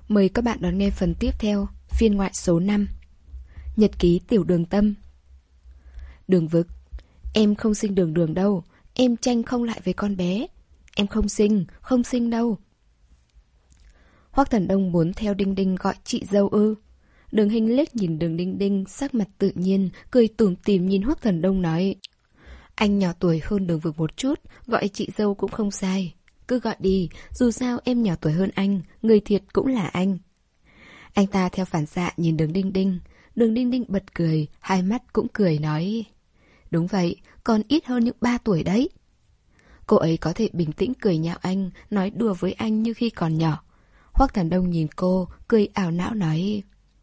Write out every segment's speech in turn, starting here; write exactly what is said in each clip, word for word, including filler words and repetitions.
Mời các bạn đón nghe phần tiếp theo, phiên ngoại số năm. Nhật ký Tiểu Đường Tâm. Đường Vực, em không sinh Đường Đường đâu, em tranh không lại với con bé. Em không sinh, không sinh đâu. Hoắc Thần Đông muốn theo Đinh Đinh gọi chị dâu ư? Đường Hinh liếc nhìn Đường Đinh Đinh, sắc mặt tự nhiên, cười tủm tỉm nhìn Hoắc Thần Đông nói: anh nhỏ tuổi hơn Đường Vực một chút, gọi chị dâu cũng không sai. Cứ gọi đi, dù sao em nhỏ tuổi hơn anh, người thiệt cũng là anh. Anh ta theo phản xạ nhìn Đường Đinh Đinh. Đường Đinh Đinh bật cười, hai mắt cũng cười nói: đúng vậy, còn ít hơn những ba tuổi đấy. Cô ấy có thể bình tĩnh cười nhạo anh, nói đùa với anh như khi còn nhỏ. Hoắc Thần Đông nhìn cô, cười ảo não nói: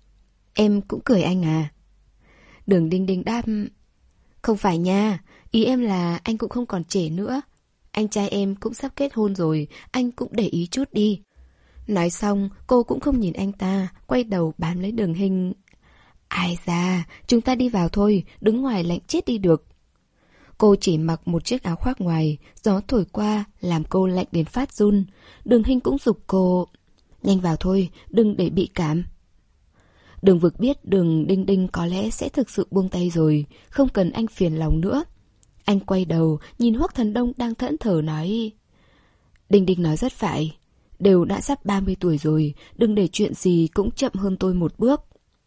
em cũng cười anh à? Đường Đinh Đinh đáp: không phải nha, ý em là anh cũng không còn trẻ nữa. Anh trai em cũng sắp kết hôn rồi, anh cũng để ý chút đi. Nói xong, cô cũng không nhìn anh ta, quay đầu bám lấy Đường Hinh. Ai da, chúng ta đi vào thôi, đứng ngoài lạnh chết đi được. Cô chỉ mặc một chiếc áo khoác ngoài, gió thổi qua, làm cô lạnh đến phát run. Đường Hinh cũng giục cô: nhanh vào thôi, đừng để bị cảm. Đường Vực biết Đường Đinh Đinh có lẽ sẽ thực sự buông tay rồi, không cần anh phiền lòng nữa. Anh quay đầu, nhìn Hoắc Thần Đông đang thẫn thờ nói: Đinh Đinh nói rất phải, đều đã sắp ba mươi tuổi rồi, đừng để chuyện gì cũng chậm hơn tôi một bước.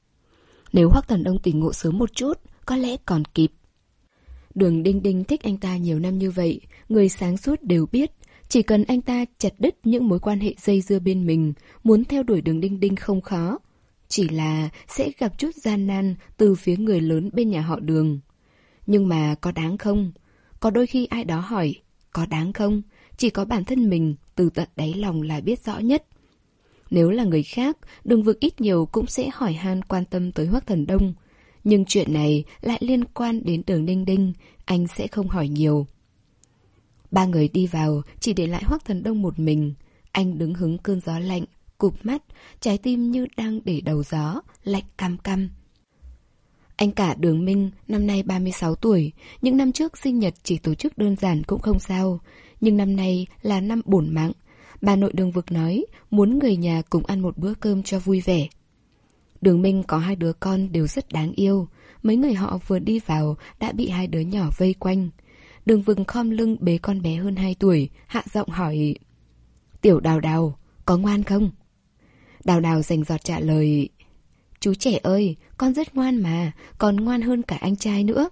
Nếu Hoắc Thần Đông tỉnh ngộ sớm một chút, có lẽ còn kịp. Đường Đinh Đinh thích anh ta nhiều năm như vậy, người sáng suốt đều biết, chỉ cần anh ta chặt đứt những mối quan hệ dây dưa bên mình, muốn theo đuổi Đường Đinh Đinh không khó. Chỉ là sẽ gặp chút gian nan từ phía người lớn bên nhà họ Đường. Nhưng mà có đáng không? Có đôi khi ai đó hỏi, có đáng không? Chỉ có bản thân mình từ tận đáy lòng là biết rõ nhất. Nếu là người khác, Đường Vực ít nhiều cũng sẽ hỏi han quan tâm tới Hoắc Thần Đông. Nhưng chuyện này lại liên quan đến Đường Đinh Đinh, anh sẽ không hỏi nhiều. Ba người đi vào, chỉ để lại Hoắc Thần Đông một mình. Anh đứng hứng cơn gió lạnh, cụp mắt, trái tim như đang để đầu gió, lạnh căm căm. Anh cả Đường Minh năm nay ba mươi sáu tuổi, những năm trước sinh nhật chỉ tổ chức đơn giản cũng không sao. Nhưng năm nay là năm bổn mạng. Bà nội Đường Vực nói muốn người nhà cùng ăn một bữa cơm cho vui vẻ. Đường Minh có hai đứa con đều rất đáng yêu. Mấy người họ vừa đi vào đã bị hai đứa nhỏ vây quanh. Đường Vực khom lưng bế con bé hơn hai tuổi, hạ giọng hỏi: Tiểu Đào Đào, có ngoan không? Đào Đào rành rọt trả lời: chú trẻ ơi, con rất ngoan mà, còn ngoan hơn cả anh trai nữa.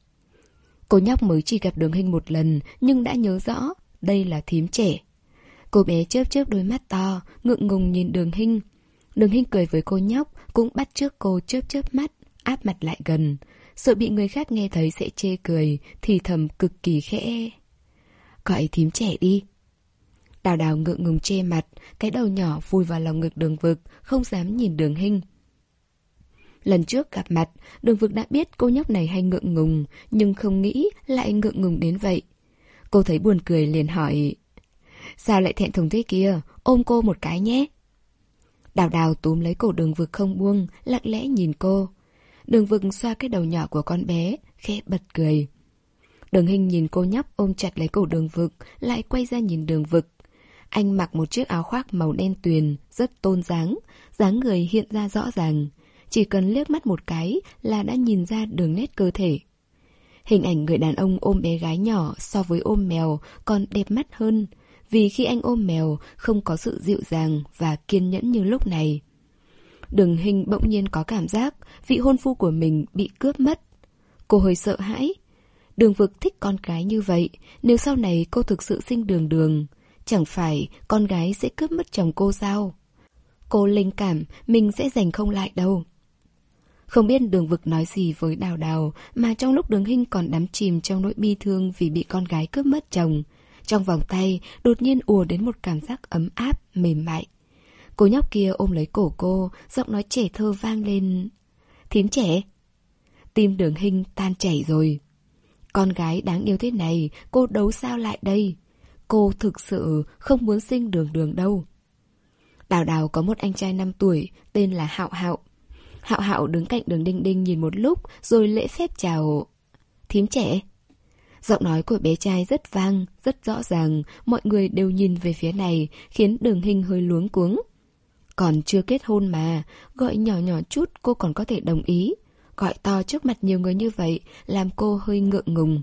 Cô nhóc mới chỉ gặp Đường Hinh một lần, nhưng đã nhớ rõ đây là thím trẻ. Cô bé chớp chớp đôi mắt to, ngượng ngùng nhìn Đường Hinh. Đường Hinh cười với cô nhóc, cũng bắt chước cô chớp chớp mắt, áp mặt lại gần. Sợ bị người khác nghe thấy sẽ chê cười, thì thầm cực kỳ khẽ: gọi thím trẻ đi. Đào Đào ngượng ngùng che mặt, cái đầu nhỏ vùi vào lòng ngực Đường Vực, không dám nhìn Đường Hinh. Lần trước gặp mặt, Đường Vực đã biết cô nhóc này hay ngượng ngùng, nhưng không nghĩ lại ngượng ngùng đến vậy. Cô thấy buồn cười liền hỏi: sao lại thẹn thùng thế kia, ôm cô một cái nhé. Đào Đào túm lấy cổ Đường Vực không buông, lặng lẽ nhìn cô. Đường Vực xoa cái đầu nhỏ của con bé, khẽ bật cười. Đường Hinh nhìn cô nhóc ôm chặt lấy cổ Đường Vực, lại quay ra nhìn Đường Vực. Anh mặc một chiếc áo khoác màu đen tuyền, rất tôn dáng, dáng người hiện ra rõ ràng. Chỉ cần liếc mắt một cái là đã nhìn ra đường nét cơ thể. Hình ảnh người đàn ông ôm bé gái nhỏ so với ôm mèo còn đẹp mắt hơn, vì khi anh ôm mèo không có sự dịu dàng và kiên nhẫn như lúc này. Đường Hinh bỗng nhiên có cảm giác vị hôn phu của mình bị cướp mất. Cô hơi sợ hãi. Đường Vực thích con gái như vậy, nếu sau này cô thực sự sinh Đường Đường, chẳng phải con gái sẽ cướp mất chồng cô sao? Cô linh cảm mình sẽ giành không lại đâu. Không biết Đường Vực nói gì với Đào Đào, mà trong lúc Đường Hinh còn đắm chìm trong nỗi bi thương vì bị con gái cướp mất chồng, trong vòng tay đột nhiên ùa đến một cảm giác ấm áp, mềm mại. Cô nhóc kia ôm lấy cổ cô, giọng nói trẻ thơ vang lên: thím trẻ. Tim Đường Hinh tan chảy rồi. Con gái đáng yêu thế này, cô đấu sao lại đây? Cô thực sự không muốn sinh Đường Đường đâu. Đào Đào có một anh trai năm tuổi, tên là Hạo Hạo. Hạo Hạo đứng cạnh Đường Đinh Đinh nhìn một lúc, rồi lễ phép chào: thím trẻ. Giọng nói của bé trai rất vang, rất rõ ràng, mọi người đều nhìn về phía này, khiến Đường Hinh hơi luống cuống. Còn chưa kết hôn mà, gọi nhỏ nhỏ chút cô còn có thể đồng ý. Gọi to trước mặt nhiều người như vậy, làm cô hơi ngượng ngùng.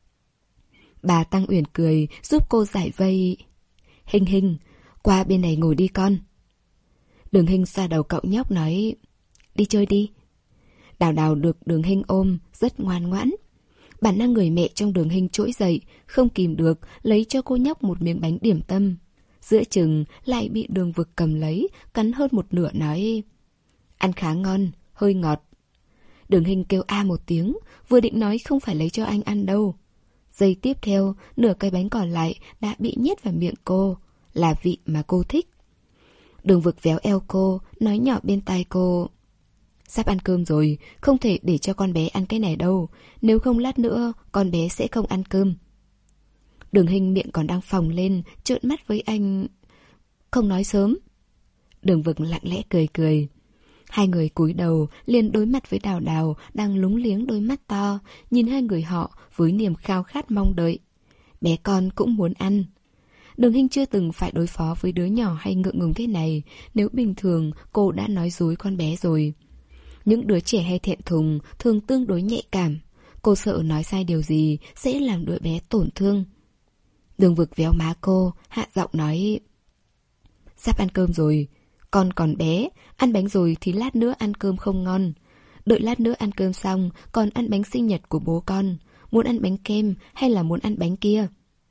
Bà Tăng Uyển cười, giúp cô giải vây. Hình Hình, qua bên này ngồi đi con. Đường Hình xoa đầu cậu nhóc nói, đi chơi đi. Đào Đào được Đường Hình ôm, rất ngoan ngoãn. Bản năng người mẹ trong Đường Hình trỗi dậy, không kìm được, lấy cho cô nhóc một miếng bánh điểm tâm. Giữa chừng lại bị Đường Vực cầm lấy, cắn hơn một nửa nói, ăn khá ngon, hơi ngọt. Đường Hình kêu a một tiếng, vừa định nói không phải lấy cho anh ăn đâu. Giây tiếp theo, nửa cái bánh còn lại đã bị nhét vào miệng cô, là vị mà cô thích. Đường Vực véo eo cô, nói nhỏ bên tai cô, sắp ăn cơm rồi, không thể để cho con bé ăn cái này đâu, nếu không lát nữa con bé sẽ không ăn cơm. Đường Hình miệng còn đang phồng lên, trợn mắt với anh. Không nói sớm. Đường Vực lặng lẽ cười cười. Hai người cúi đầu liền đối mặt với Đào Đào đang lúng liếng đôi mắt to, nhìn hai người họ với niềm khao khát mong đợi. Bé con cũng muốn ăn. Đường Hình chưa từng phải đối phó với đứa nhỏ hay ngượng ngùng thế này, nếu bình thường cô đã nói dối con bé rồi. Những đứa trẻ hay thẹn thùng thường tương đối nhạy cảm. Cô sợ nói sai điều gì sẽ làm đứa bé tổn thương. Đường Vực véo má cô, hạ giọng nói, sắp ăn cơm rồi, con còn bé, ăn bánh rồi thì lát nữa ăn cơm không ngon. Đợi lát nữa ăn cơm xong, còn ăn bánh sinh nhật của bố con. Muốn ăn bánh kem hay là muốn ăn bánh kia?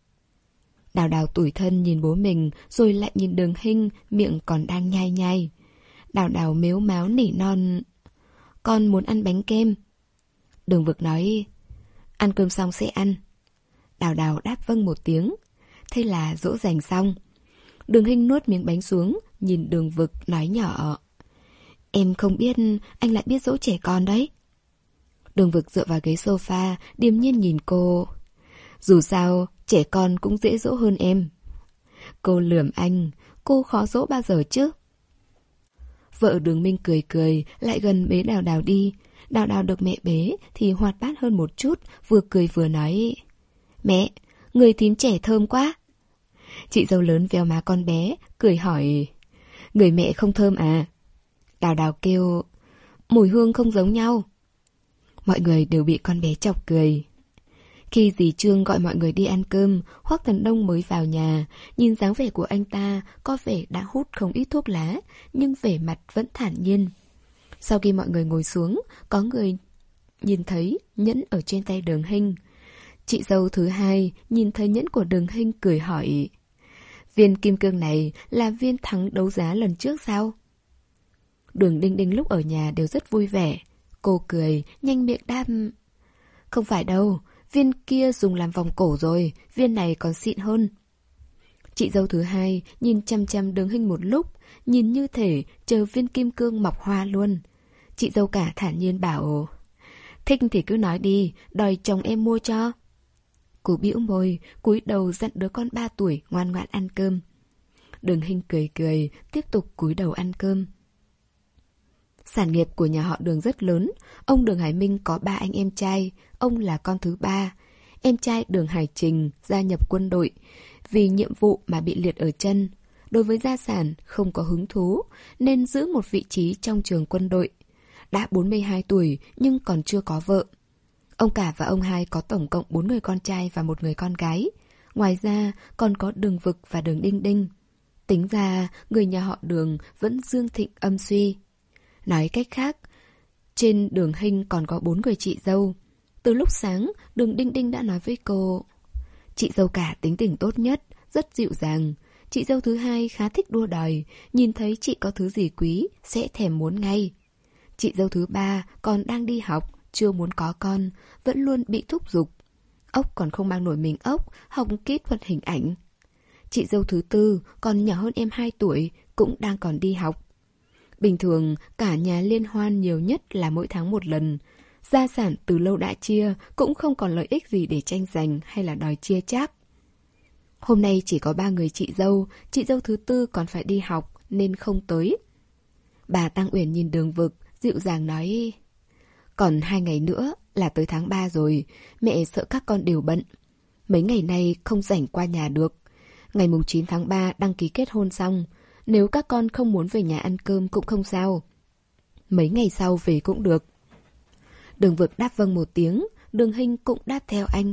Đào Đào tủi thân nhìn bố mình, rồi lại nhìn Đường Hình, miệng còn đang nhai nhai. Đào Đào mếu máo nỉ non, con muốn ăn bánh kem. Đường Vực nói, ăn cơm xong sẽ ăn. Đào Đào đáp vâng một tiếng. Thế là dỗ dành xong. Đường Hình nuốt miếng bánh xuống, nhìn Đường Vực nói nhỏ, em không biết anh lại biết dỗ trẻ con đấy. Đường Vực dựa vào ghế sofa, điềm nhiên nhìn cô. Dù sao, trẻ con cũng dễ dỗ hơn em. Cô lườm anh, cô khó dỗ bao giờ chứ? Vợ Đường Minh cười cười, lại gần bế Đào Đào đi. Đào Đào được mẹ bế thì hoạt bát hơn một chút, vừa cười vừa nói, mẹ, người thím trẻ thơm quá. Chị dâu lớn véo má con bé, cười hỏi, người mẹ không thơm à? Đào Đào kêu, mùi hương không giống nhau. Mọi người đều bị con bé chọc cười. Khi dì Trương gọi mọi người đi ăn cơm, Hoắc Thần Đông mới vào nhà. Nhìn dáng vẻ của anh ta, có vẻ đã hút không ít thuốc lá, nhưng vẻ mặt vẫn thản nhiên. Sau khi mọi người ngồi xuống, có người nhìn thấy nhẫn ở trên tay Đường Hình. Chị dâu thứ hai nhìn thấy nhẫn của Đường Hình cười hỏi, viên kim cương này là viên thắng đấu giá lần trước sao? Đường Đinh Đinh lúc ở nhà đều rất vui vẻ. Cô cười, nhanh miệng đáp, không phải đâu, viên kia dùng làm vòng cổ rồi, viên này còn xịn hơn. Chị dâu thứ hai nhìn chăm chăm Đường Hình một lúc, nhìn như thể chờ viên kim cương mọc hoa luôn. Chị dâu cả thản nhiên bảo, thích thì cứ nói đi, đòi chồng em mua cho. Cô bĩu môi, cúi đầu dặn đứa con ba tuổi ngoan ngoãn ăn cơm. Đường Hình cười cười, tiếp tục cúi đầu ăn cơm. Sản nghiệp của nhà họ Đường rất lớn. Ông Đường Hải Minh có ba anh em trai, ông là con thứ ba. Em trai Đường Hải Trình gia nhập quân đội, vì nhiệm vụ mà bị liệt ở chân. Đối với gia sản không có hứng thú, nên giữ một vị trí trong trường quân đội. Đã bốn mươi hai tuổi nhưng còn chưa có vợ. Ông cả và ông hai có tổng cộng bốn người con trai và một người con gái. Ngoài ra còn có Đường Vực và Đường Đinh Đinh. Tính ra người nhà họ Đường vẫn dương thịnh âm suy. Nói cách khác, trên Đường Hình còn có bốn người chị dâu. Từ lúc sáng, Đường Đinh Đinh đã nói với cô, chị dâu cả tính tình tốt nhất, rất dịu dàng. Chị dâu thứ hai khá thích đua đòi, nhìn thấy chị có thứ gì quý sẽ thèm muốn ngay. Chị dâu thứ ba còn đang đi học, chưa muốn có con, vẫn luôn bị thúc giục. Ốc còn không mang nổi mình ốc, học kỹ thuật hình ảnh. Chị dâu thứ tư còn nhỏ hơn em hai tuổi, cũng đang còn đi học. Bình thường, cả nhà liên hoan nhiều nhất là mỗi tháng một lần. Gia sản từ lâu đã chia, cũng không còn lợi ích gì để tranh giành hay là đòi chia chác. Hôm nay chỉ có ba người chị dâu, chị dâu thứ tư còn phải đi học nên không tới. Bà Tăng Uyển nhìn Đường Vực, dịu dàng nói, còn hai ngày nữa là tới tháng ba rồi, mẹ sợ các con đều bận. Mấy ngày nay không rảnh qua nhà được. Ngày mùng chín tháng ba đăng ký kết hôn xong, Nếu các con không muốn về nhà ăn cơm cũng không sao. Mấy ngày sau về cũng được. Đường Vực đáp vâng một tiếng, Đường Hinh cũng đáp theo anh.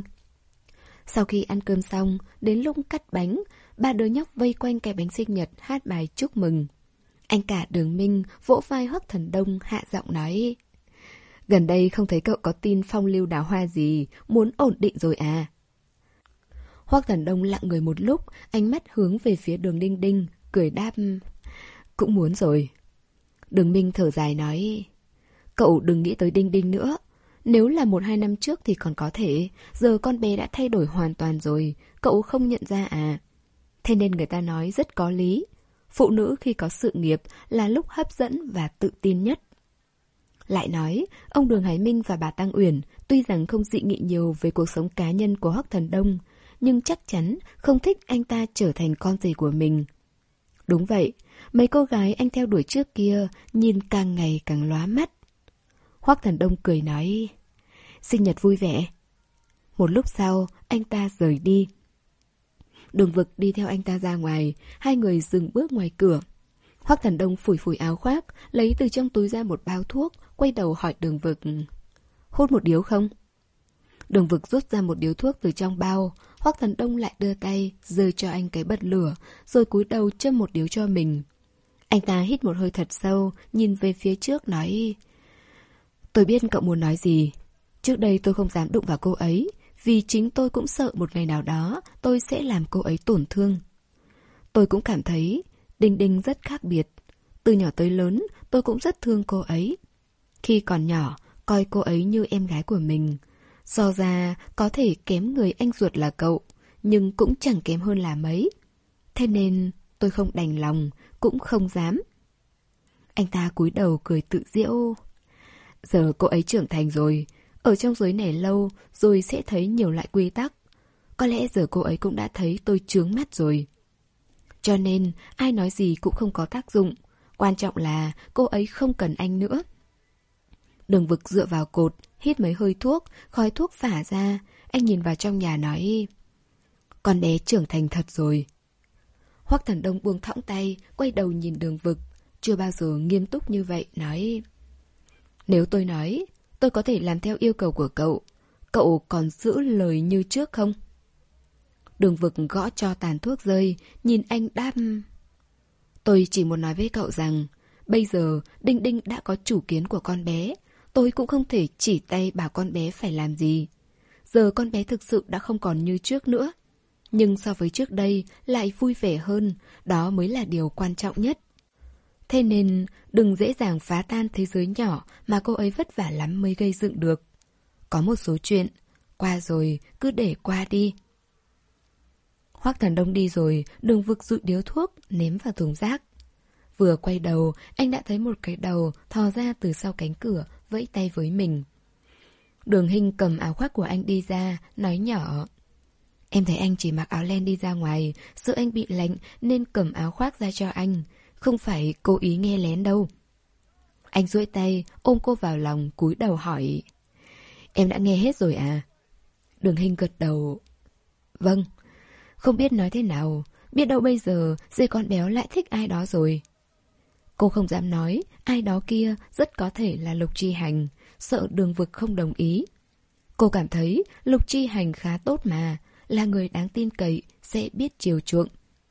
Sau khi ăn cơm xong, đến lúc cắt bánh, ba đứa nhóc vây quanh cái bánh sinh nhật hát bài chúc mừng. Anh cả Đường Minh vỗ vai Hoắc Thần Đông hạ giọng nói: gần đây không thấy cậu có tin phong lưu đào hoa gì, muốn ổn định rồi à? Hoắc Thần Đông lặng người một lúc, ánh mắt hướng về phía Đường Đinh Đinh, cười đáp: cũng muốn rồi. Đường Minh thở dài nói: cậu đừng nghĩ tới Đinh Đinh nữa. Nếu là một hai năm trước thì còn có thể, giờ con bé đã thay đổi hoàn toàn rồi, cậu không nhận ra à? Thế nên người ta nói rất có lý. Phụ nữ khi có sự nghiệp là lúc hấp dẫn và tự tin nhất. Lại nói, ông Đường Hải Minh và bà Tăng Uyển tuy rằng không dị nghị nhiều về cuộc sống cá nhân của Hoắc Thần Đông, nhưng chắc chắn không thích anh ta trở thành con rể của mình. Đúng vậy, mấy cô gái anh theo đuổi trước kia nhìn càng ngày càng lóa mắt. Hoắc Thần Đông cười nói: sinh nhật vui vẻ. Một lúc sau, anh ta rời đi. Đường Vực đi theo anh ta ra ngoài, hai người dừng bước ngoài cửa. Hoắc Thần Đông phủi phủi áo khoác, lấy từ trong túi ra một bao thuốc, quay đầu hỏi Đường Vực: hút một điếu không? Đường Vực rút ra một điếu thuốc từ trong bao, Hoắc Thần Đông lại đưa tay, giơ cho anh cái bật lửa, rồi cúi đầu châm một điếu cho mình. Anh ta hít một hơi thật sâu, nhìn về phía trước nói: tôi biết cậu muốn nói gì. Trước đây tôi không dám đụng vào cô ấy, vì chính tôi cũng sợ một ngày nào đó tôi sẽ làm cô ấy tổn thương. Tôi cũng cảm thấy Đinh Đinh rất khác biệt. Từ nhỏ tới lớn, tôi cũng rất thương cô ấy. Khi còn nhỏ, coi cô ấy như em gái của mình. So ra có thể kém người anh ruột là cậu, nhưng cũng chẳng kém hơn là mấy. Thế nên tôi không đành lòng, cũng không dám. Anh ta cúi đầu cười tự giễu. Giờ cô ấy trưởng thành rồi, ở trong giới này lâu rồi sẽ thấy nhiều loại quy tắc. Có lẽ giờ cô ấy cũng đã thấy tôi chướng mắt rồi. Cho nên ai nói gì cũng không có tác dụng. Quan trọng là cô ấy không cần anh nữa. Đường Vực dựa vào cột, hít mấy hơi thuốc, khói thuốc phả ra. Anh nhìn vào trong nhà nói: con bé trưởng thành thật rồi. Hoắc Thần Đông buông thõng tay, quay đầu nhìn Đường Vực, chưa bao giờ nghiêm túc như vậy, nói: nếu tôi nói tôi có thể làm theo yêu cầu của cậu, cậu còn giữ lời như trước không? Đường Vực gõ cho tàn thuốc rơi, nhìn anh đáp: tôi chỉ muốn nói với cậu rằng bây giờ Đinh Đinh đã có chủ kiến của con bé. Tôi cũng không thể chỉ tay bảo con bé phải làm gì. Giờ con bé thực sự đã không còn như trước nữa. Nhưng so với trước đây lại vui vẻ hơn, đó mới là điều quan trọng nhất. Thế nên đừng dễ dàng phá tan thế giới nhỏ mà cô ấy vất vả lắm mới gây dựng được. Có một số chuyện, qua rồi cứ để qua đi. Hoắc Thần Đông đi rồi, Đường Vực dụi điếu thuốc, ném vào thùng rác. Vừa quay đầu, anh đã thấy một cái đầu thò ra từ sau cánh cửa, vẫy tay với mình. Đường Hinh cầm áo khoác của anh đi ra, nói nhỏ: em thấy anh chỉ mặc áo len đi ra ngoài, sợ anh bị lạnh nên cầm áo khoác ra cho anh. Không phải cố ý nghe lén đâu. Anh duỗi tay, ôm cô vào lòng, cúi đầu hỏi: em đã nghe hết rồi à? Đường Hinh gật đầu: vâng. Không biết nói thế nào, biết đâu bây giờ dê con béo lại thích ai đó rồi. Cô không dám nói, ai đó kia rất có thể là Lục Chi Hành, sợ Đường Vực không đồng ý. Cô cảm thấy Lục Chi Hành khá tốt mà, là người đáng tin cậy, sẽ biết chiều chuộng.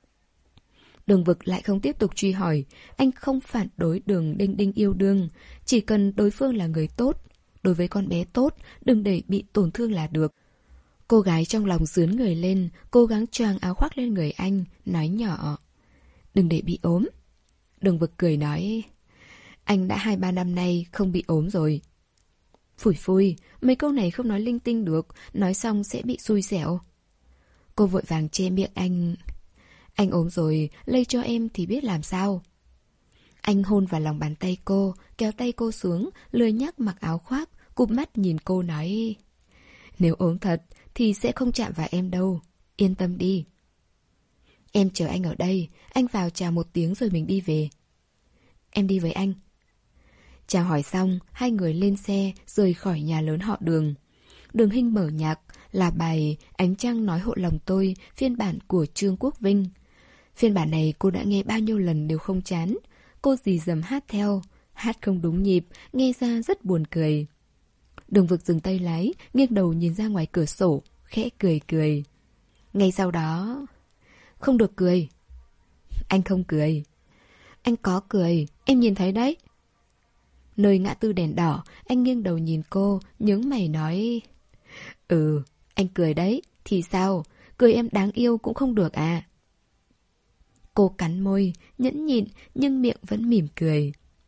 Đường Vực lại không tiếp tục truy hỏi, anh không phản đối Đường Đinh Đinh yêu đương, chỉ cần đối phương là người tốt. Đối với con bé tốt, đừng để bị tổn thương là được. Cô gái trong lòng rướn người lên, cố gắng choàng áo khoác lên người anh, nói nhỏ: đừng để bị ốm. Đường Vực cười nói: anh đã hai ba năm nay không bị ốm rồi. Phủi phui, mấy câu này không nói linh tinh được, nói xong sẽ bị xui xẻo. Cô vội vàng che miệng anh: anh ốm rồi, lây cho em thì biết làm sao. Anh hôn vào lòng bàn tay cô, kéo tay cô xuống, lười nhác mặc áo khoác, cụp mắt nhìn cô nói: nếu ốm thật thì sẽ không chạm vào em đâu, yên tâm đi. Em chờ anh ở đây, anh vào chào một tiếng rồi mình đi về. Em đi với anh. Chào hỏi xong, hai người lên xe rời khỏi nhà lớn họ Đường. Đường Hinh mở nhạc, là bài Ánh Trăng Nói Hộ Lòng Tôi, phiên bản của Trương Quốc Vinh. Phiên bản này cô đã nghe bao nhiêu lần đều không chán. Cô dì dầm hát theo, hát không đúng nhịp, nghe ra rất buồn cười. Đường Vực dừng tay lái, nghiêng đầu nhìn ra ngoài cửa sổ, khẽ cười cười. Ngay sau đó... Không được cười. Anh không cười. Anh có cười, em nhìn thấy đấy. Nơi ngã tư đèn đỏ, anh nghiêng đầu nhìn cô, nhướng mày nói. Ừ, anh cười đấy, thì sao? Cười em đáng yêu cũng không được à? Cô cắn môi, nhẫn nhịn nhưng miệng vẫn mỉm cười.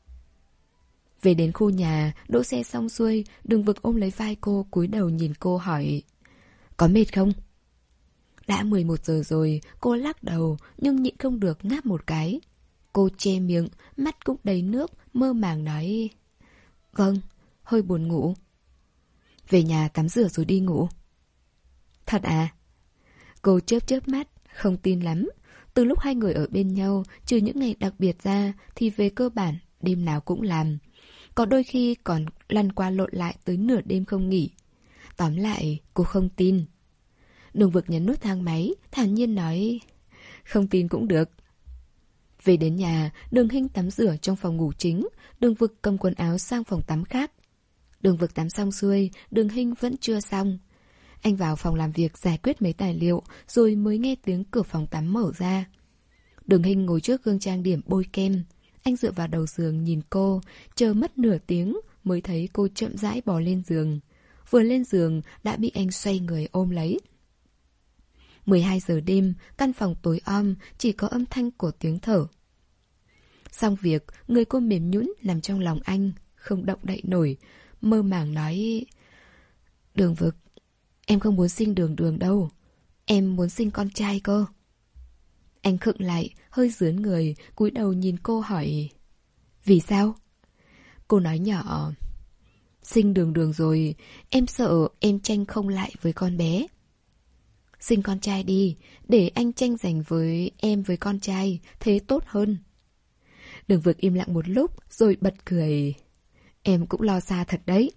Về đến khu nhà, đỗ xe xong xuôi, Đường Vực ôm lấy vai cô, cúi đầu nhìn cô hỏi. Có mệt không? Đã mười một giờ rồi, cô lắc đầu nhưng nhịn không được ngáp một cái. Cô che miệng, mắt cũng đầy nước, mơ màng nói. Vâng, hơi buồn ngủ. Về nhà tắm rửa rồi đi ngủ. Thật à? Cô chớp chớp mắt, không tin lắm. Từ lúc hai người ở bên nhau, trừ những ngày đặc biệt ra, thì về cơ bản, đêm nào cũng làm. Có đôi khi còn lăn qua lộn lại tới nửa đêm không nghỉ. Tóm lại, cô không tin. Đường Vực nhấn nút thang máy, thản nhiên nói. Không tin cũng được. Về đến nhà, Đường Hinh tắm rửa trong phòng ngủ chính, Đường Vực cầm quần áo sang phòng tắm khác. Đường Vực tắm xong xuôi, Đường Hinh vẫn chưa xong. Anh vào phòng làm việc giải quyết mấy tài liệu, rồi mới nghe tiếng cửa phòng tắm mở ra. Đường Hinh ngồi trước gương trang điểm bôi kem. Anh dựa vào đầu giường nhìn cô, chờ mất nửa tiếng mới thấy cô chậm rãi bò lên giường. Vừa lên giường đã bị anh xoay người ôm lấy. mười hai giờ đêm, căn phòng tối om, chỉ có âm thanh của tiếng thở. Xong việc, người cô mềm nhũn nằm trong lòng anh, không động đậy nổi, mơ màng nói. Đường Vực, em không muốn sinh Đường Đường đâu, em muốn sinh con trai cơ. Anh khựng lại, hơi rướn người, cúi đầu nhìn cô hỏi. Vì sao? Cô nói nhỏ. Sinh Đường Đường rồi, em sợ em tranh không lại với con bé. Sinh con trai đi, để anh tranh giành với em với con trai, thế tốt hơn. Đường Vực im lặng một lúc, rồi bật cười. Em cũng lo xa thật đấy.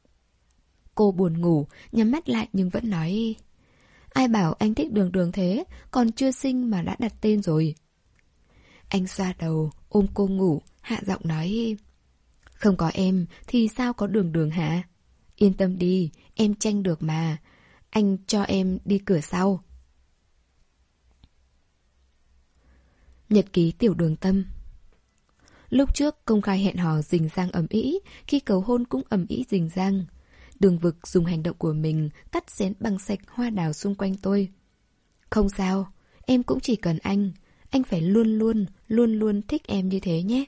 Cô buồn ngủ, nhắm mắt lại nhưng vẫn nói. Ai bảo anh thích Đường Đường thế, còn chưa sinh mà đã đặt tên rồi. Anh xoa đầu, ôm cô ngủ, hạ giọng nói. Không có em thì sao có Đường Đường hả? Yên tâm đi, em tranh được mà. Anh cho em đi cửa sau. Nhật ký Tiểu Đường Tâm. Lúc trước công khai hẹn hò rình rang ầm ĩ, khi cầu hôn cũng ầm ĩ rình rang. Đường Vực dùng hành động của mình cắt xén bằng sạch hoa đào xung quanh tôi. Không sao, em cũng chỉ cần anh. Anh phải luôn luôn, luôn luôn thích em như thế nhé.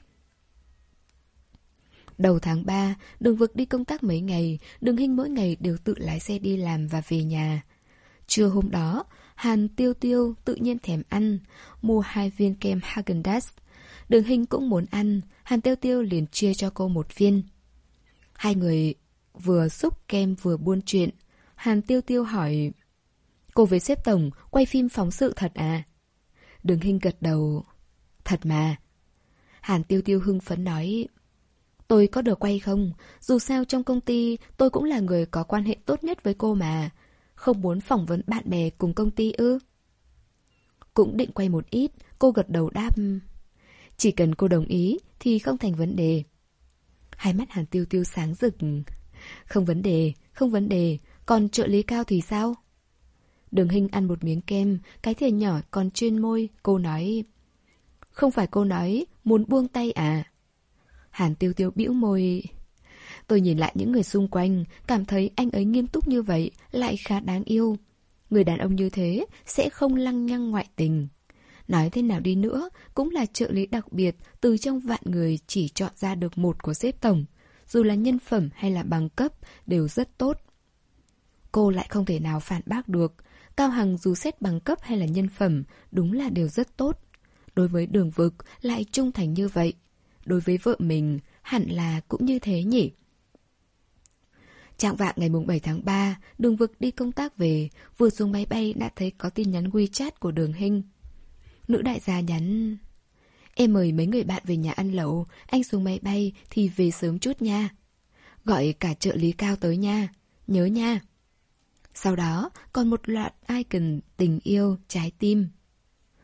Đầu tháng ba, Đường Vực đi công tác mấy ngày, Đường Hinh mỗi ngày đều tự lái xe đi làm và về nhà. Trưa hôm đó, Hàn Tiêu Tiêu tự nhiên thèm ăn, mua hai viên kem Häagen-Dazs. Đường Hinh cũng muốn ăn, Hàn Tiêu Tiêu liền chia cho cô một viên. Hai người vừa xúc kem vừa buôn chuyện. Hàn Tiêu Tiêu hỏi, cô với sếp tổng quay phim phóng sự thật à? Đường Hinh gật đầu, thật mà. Hàn Tiêu Tiêu hưng phấn nói, tôi có được quay không? Dù sao trong công ty tôi cũng là người có quan hệ tốt nhất với cô mà. Không muốn phỏng vấn bạn bè cùng công ty ư? Cũng định quay một ít, cô gật đầu đáp. Chỉ cần cô đồng ý thì không thành vấn đề. Hai mắt Hàn Tiêu Tiêu sáng rực. Không vấn đề, không vấn đề. Còn trợ lý Cao thì sao? Đường Hinh ăn một miếng kem, cái thìa nhỏ còn trên môi, cô nói. Không phải cô nói muốn buông tay à? Hàn Tiêu Tiêu bĩu môi. Tôi nhìn lại những người xung quanh, cảm thấy anh ấy nghiêm túc như vậy lại khá đáng yêu. Người đàn ông như thế sẽ không lăng nhăng ngoại tình. Nói thế nào đi nữa, cũng là trợ lý đặc biệt từ trong vạn người chỉ chọn ra được một của sếp tổng. Dù là nhân phẩm hay là bằng cấp đều rất tốt. Cô lại không thể nào phản bác được. Cao Hằng dù xét bằng cấp hay là nhân phẩm đúng là đều rất tốt. Đối với Đường Vực lại trung thành như vậy. Đối với vợ mình hẳn là cũng như thế nhỉ. Trạng vạng ngày bảy tháng ba, Đường Vực đi công tác về, vừa xuống máy bay đã thấy có tin nhắn WeChat của Đường Hinh. Nữ đại gia nhắn, em mời mấy người bạn về nhà ăn lẩu, anh xuống máy bay thì về sớm chút nha. Gọi cả trợ lý Cao tới nha, nhớ nha. Sau đó còn một loạt icon tình yêu, trái tim.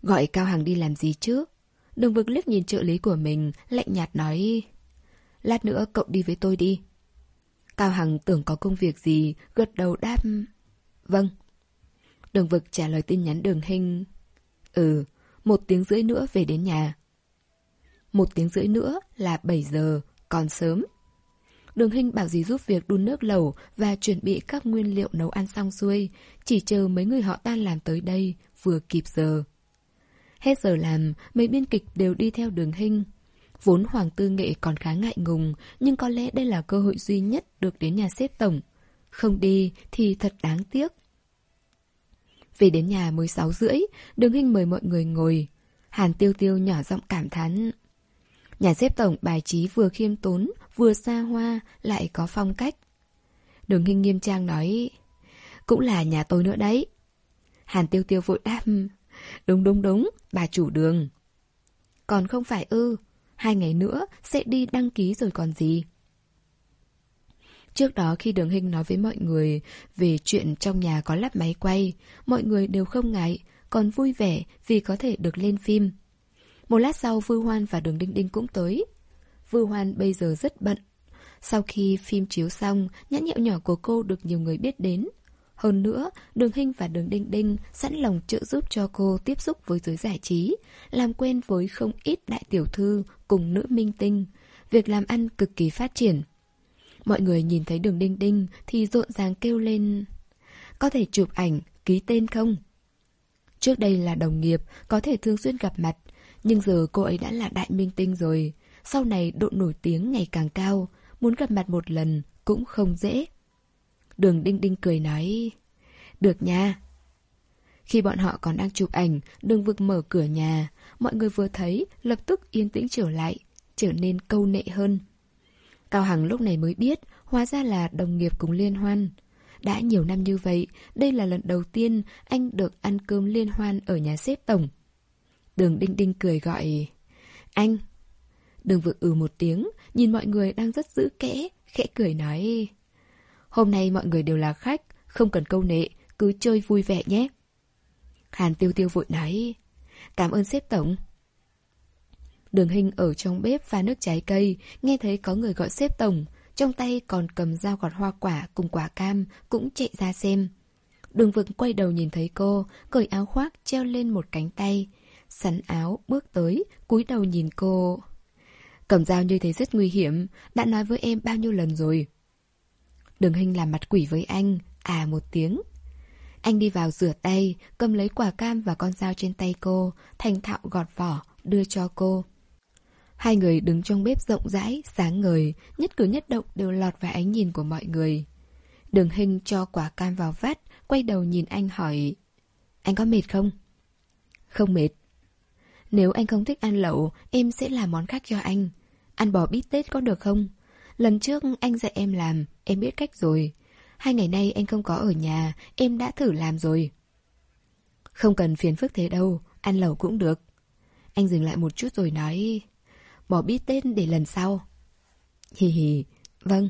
Gọi Cao Hằng đi làm gì chứ? Đường Vực liếc nhìn trợ lý của mình, lạnh nhạt nói: Lát nữa cậu đi với tôi đi. Cao Hằng tưởng có công việc gì, gật đầu đáp: Vâng. Đường Vực trả lời tin nhắn Đường Hinh: Ừ, một tiếng rưỡi nữa về đến nhà. Một tiếng rưỡi nữa là bảy giờ, còn sớm. Đường Hinh bảo dì giúp việc đun nước lẩu và chuẩn bị các nguyên liệu nấu ăn xong xuôi, chỉ chờ mấy người họ tan làm tới đây, vừa kịp giờ. Hết giờ làm, mấy biên kịch đều đi theo Đường Hinh. Vốn Hoàng Tư Nghệ còn khá ngại ngùng, nhưng có lẽ đây là cơ hội duy nhất được đến nhà sếp tổng. Không đi thì thật đáng tiếc. Về đến nhà mới sáu rưỡi, Đường Hinh mời mọi người ngồi. Hàn Tiêu Tiêu nhỏ giọng cảm thán: Nhà sếp tổng bài trí vừa khiêm tốn, vừa xa hoa, lại có phong cách. Đường Hinh nghiêm trang nói: Cũng là nhà tôi nữa đấy. Hàn Tiêu Tiêu vội đáp: Đúng đúng đúng, bà chủ Đường. Còn không phải ư, hai ngày nữa sẽ đi đăng ký rồi còn gì. Trước đó khi Đường Hinh nói với mọi người về chuyện trong nhà có lắp máy quay, mọi người đều không ngại, còn vui vẻ vì có thể được lên phim. Một lát sau Vư Hoan và Đường Đinh Đinh cũng tới. Vư Hoan bây giờ rất bận. Sau khi phim chiếu xong, nhãn hiệu nhỏ của cô được nhiều người biết đến. Hơn nữa, Đường Hinh và Đường Đinh Đinh sẵn lòng trợ giúp cho cô tiếp xúc với giới giải trí, làm quen với không ít đại tiểu thư cùng nữ minh tinh. Việc làm ăn cực kỳ phát triển. Mọi người nhìn thấy Đường Đinh Đinh thì rộn ràng kêu lên: Có thể chụp ảnh, ký tên không? Trước đây là đồng nghiệp, có thể thường xuyên gặp mặt, nhưng giờ cô ấy đã là đại minh tinh rồi. Sau này độ nổi tiếng ngày càng cao, muốn gặp mặt một lần cũng không dễ. Đường Đinh Đinh cười nói: Được nha. Khi bọn họ còn đang chụp ảnh, Đường Vực mở cửa nhà. Mọi người vừa thấy, lập tức yên tĩnh trở lại, trở nên câu nệ hơn. Cao Hằng lúc này mới biết, hóa ra là đồng nghiệp cùng liên hoan. Đã nhiều năm như vậy, đây là lần đầu tiên anh được ăn cơm liên hoan ở nhà sếp tổng. Đường Đinh Đinh cười gọi: Anh. Đường Vực ừ một tiếng, nhìn mọi người đang rất giữ kẽ, khẽ cười nói: Hôm nay mọi người đều là khách, không cần câu nệ, cứ chơi vui vẻ nhé. Hàn Tiêu Tiêu vội nói: Cảm ơn sếp tổng. Đường Hinh ở trong bếp pha nước trái cây, nghe thấy có người gọi sếp tổng, trong tay còn cầm dao gọt hoa quả cùng quả cam, cũng chạy ra xem. Đường Vực quay đầu nhìn thấy cô, cởi áo khoác treo lên một cánh tay, sắn áo bước tới, cúi đầu nhìn cô. Cầm dao như thế rất nguy hiểm, đã nói với em bao nhiêu lần rồi. Đường Hinh làm mặt quỷ với anh, à một tiếng. Anh đi vào rửa tay, cầm lấy quả cam và con dao trên tay cô, thành thạo gọt vỏ, đưa cho cô. Hai người đứng trong bếp rộng rãi, sáng ngời, nhất cử nhất động đều lọt vào ánh nhìn của mọi người. Đường Hinh cho quả cam vào vắt, quay đầu nhìn anh hỏi: Anh có mệt không? Không mệt. Nếu anh không thích ăn lẩu, em sẽ làm món khác cho anh. Ăn bò bít tết có được không? Lần trước anh dạy em làm, em biết cách rồi. Hai ngày nay anh không có ở nhà, em đã thử làm rồi. Không cần phiền phức thế đâu, ăn lẩu cũng được. Anh dừng lại một chút rồi nói: Bò bít tết để lần sau. Hì hì, vâng.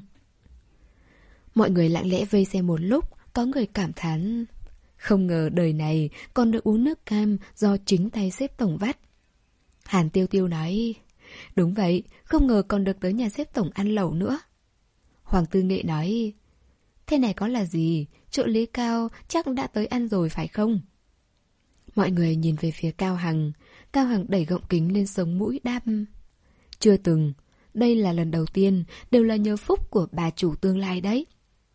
Mọi người lặng lẽ vây xem một lúc, có người cảm thán: Không ngờ đời này còn được uống nước cam do chính tay sếp tổng vắt. Hàn Tiêu Tiêu nói: Đúng vậy, không ngờ còn được tới nhà sếp tổng ăn lẩu nữa. Hoàng Tư Nghệ nói: Thế này có là gì, trợ lý Cao chắc đã tới ăn rồi phải không? Mọi người nhìn về phía Cao Hằng. Cao Hằng đẩy gọng kính lên sống mũi đáp: Chưa từng, đây là lần đầu tiên, đều là nhờ phúc của bà chủ tương lai đấy.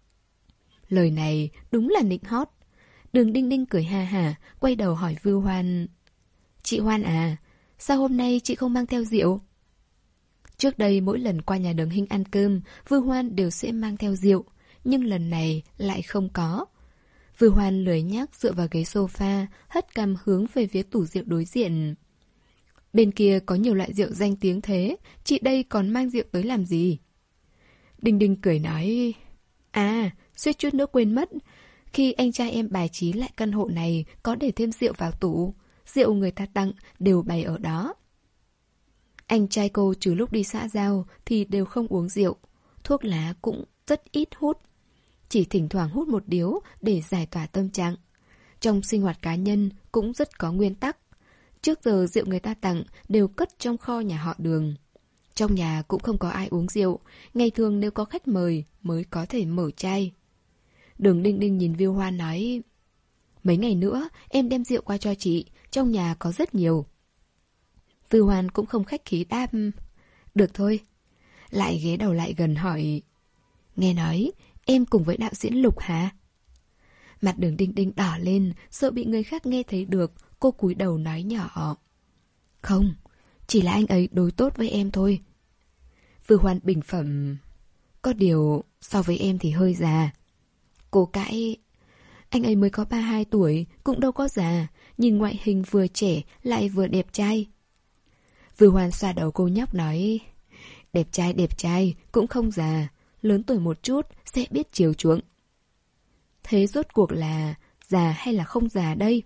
Lời này đúng là nịnh hót. Đường Đinh Đinh cười ha hả, quay đầu hỏi Vư Hoan: Chị Hoan à, sao hôm nay chị không mang theo rượu? Trước đây mỗi lần qua nhà Đường Hinh ăn cơm, Vư Hoan đều sẽ mang theo rượu, nhưng lần này lại không có. Vư Hoan lười nhác dựa vào ghế sofa, hất cằm hướng về phía tủ rượu đối diện. Bên kia có nhiều loại rượu danh tiếng thế, chị đây còn mang rượu tới làm gì? Đinh Đinh cười nói: À, suýt chút nữa quên mất. Khi anh trai em bài trí lại căn hộ này, có để thêm rượu vào tủ. Rượu người ta tặng đều bày ở đó. Anh trai cô trừ lúc đi xã giao thì đều không uống rượu. Thuốc lá cũng rất ít hút. Chỉ thỉnh thoảng hút một điếu để giải tỏa tâm trạng. Trong sinh hoạt cá nhân cũng rất có nguyên tắc. Trước giờ rượu người ta tặng đều cất trong kho nhà họ Đường. Trong nhà cũng không có ai uống rượu, ngày thường nếu có khách mời mới có thể mở chai. Đường Đinh Đinh nhìn Viu Hoan nói, mấy ngày nữa em đem rượu qua cho chị, trong nhà có rất nhiều. Viu Hoan cũng không khách khí đáp, được thôi. Lại ghé đầu lại gần hỏi, nghe nói em cùng với đạo diễn Lục hả? Mặt Đường Đinh Đinh đỏ lên, sợ bị người khác nghe thấy được, cô cúi đầu nói nhỏ, không, chỉ là anh ấy đối tốt với em thôi. Viu Hoan bình phẩm, có điều so với em thì hơi già. Cô cãi, anh ấy mới có ba mươi hai tuổi, cũng đâu có già, nhìn ngoại hình vừa trẻ lại vừa đẹp trai. Viu Hoan xoa đầu cô nhóc nói, đẹp trai đẹp trai, cũng không già, lớn tuổi một chút sẽ biết chiều chuộng. Thế rốt cuộc là già hay là không già đây?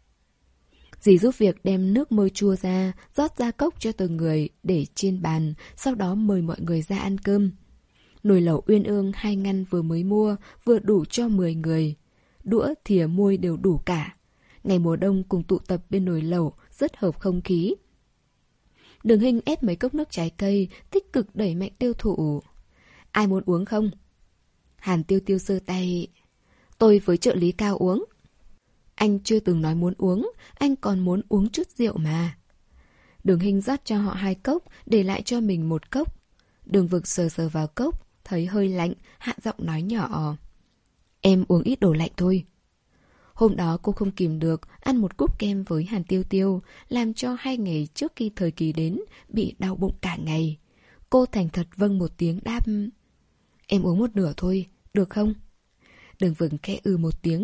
Dì giúp việc đem nước mơ chua ra, rót ra cốc cho từng người để trên bàn, sau đó mời mọi người ra ăn cơm. Nồi lẩu uyên ương hai ngăn vừa mới mua, vừa đủ cho mười người. Đũa, thìa, muôi đều đủ cả. Ngày mùa đông cùng tụ tập bên nồi lẩu, rất hợp không khí. Đường Hinh ép mấy cốc nước trái cây, tích cực đẩy mạnh tiêu thụ. Ai muốn uống không? Hàn Tiêu Tiêu giơ tay. Tôi với trợ lý Cao uống. Anh chưa từng nói muốn uống, anh còn muốn uống chút rượu mà. Đường Hinh rót cho họ hai cốc, để lại cho mình một cốc. Đường Vực sờ sờ vào cốc, thấy hơi lạnh, hạ giọng nói nhỏ. Em uống ít đồ lạnh thôi. Hôm đó cô không kìm được, ăn một cúp kem với Hàn Tiêu Tiêu, làm cho hai ngày trước khi thời kỳ đến, bị đau bụng cả ngày. Cô thành thật vâng một tiếng đáp. Em uống một nửa thôi, được không? Đường Vực khẽ ư một tiếng.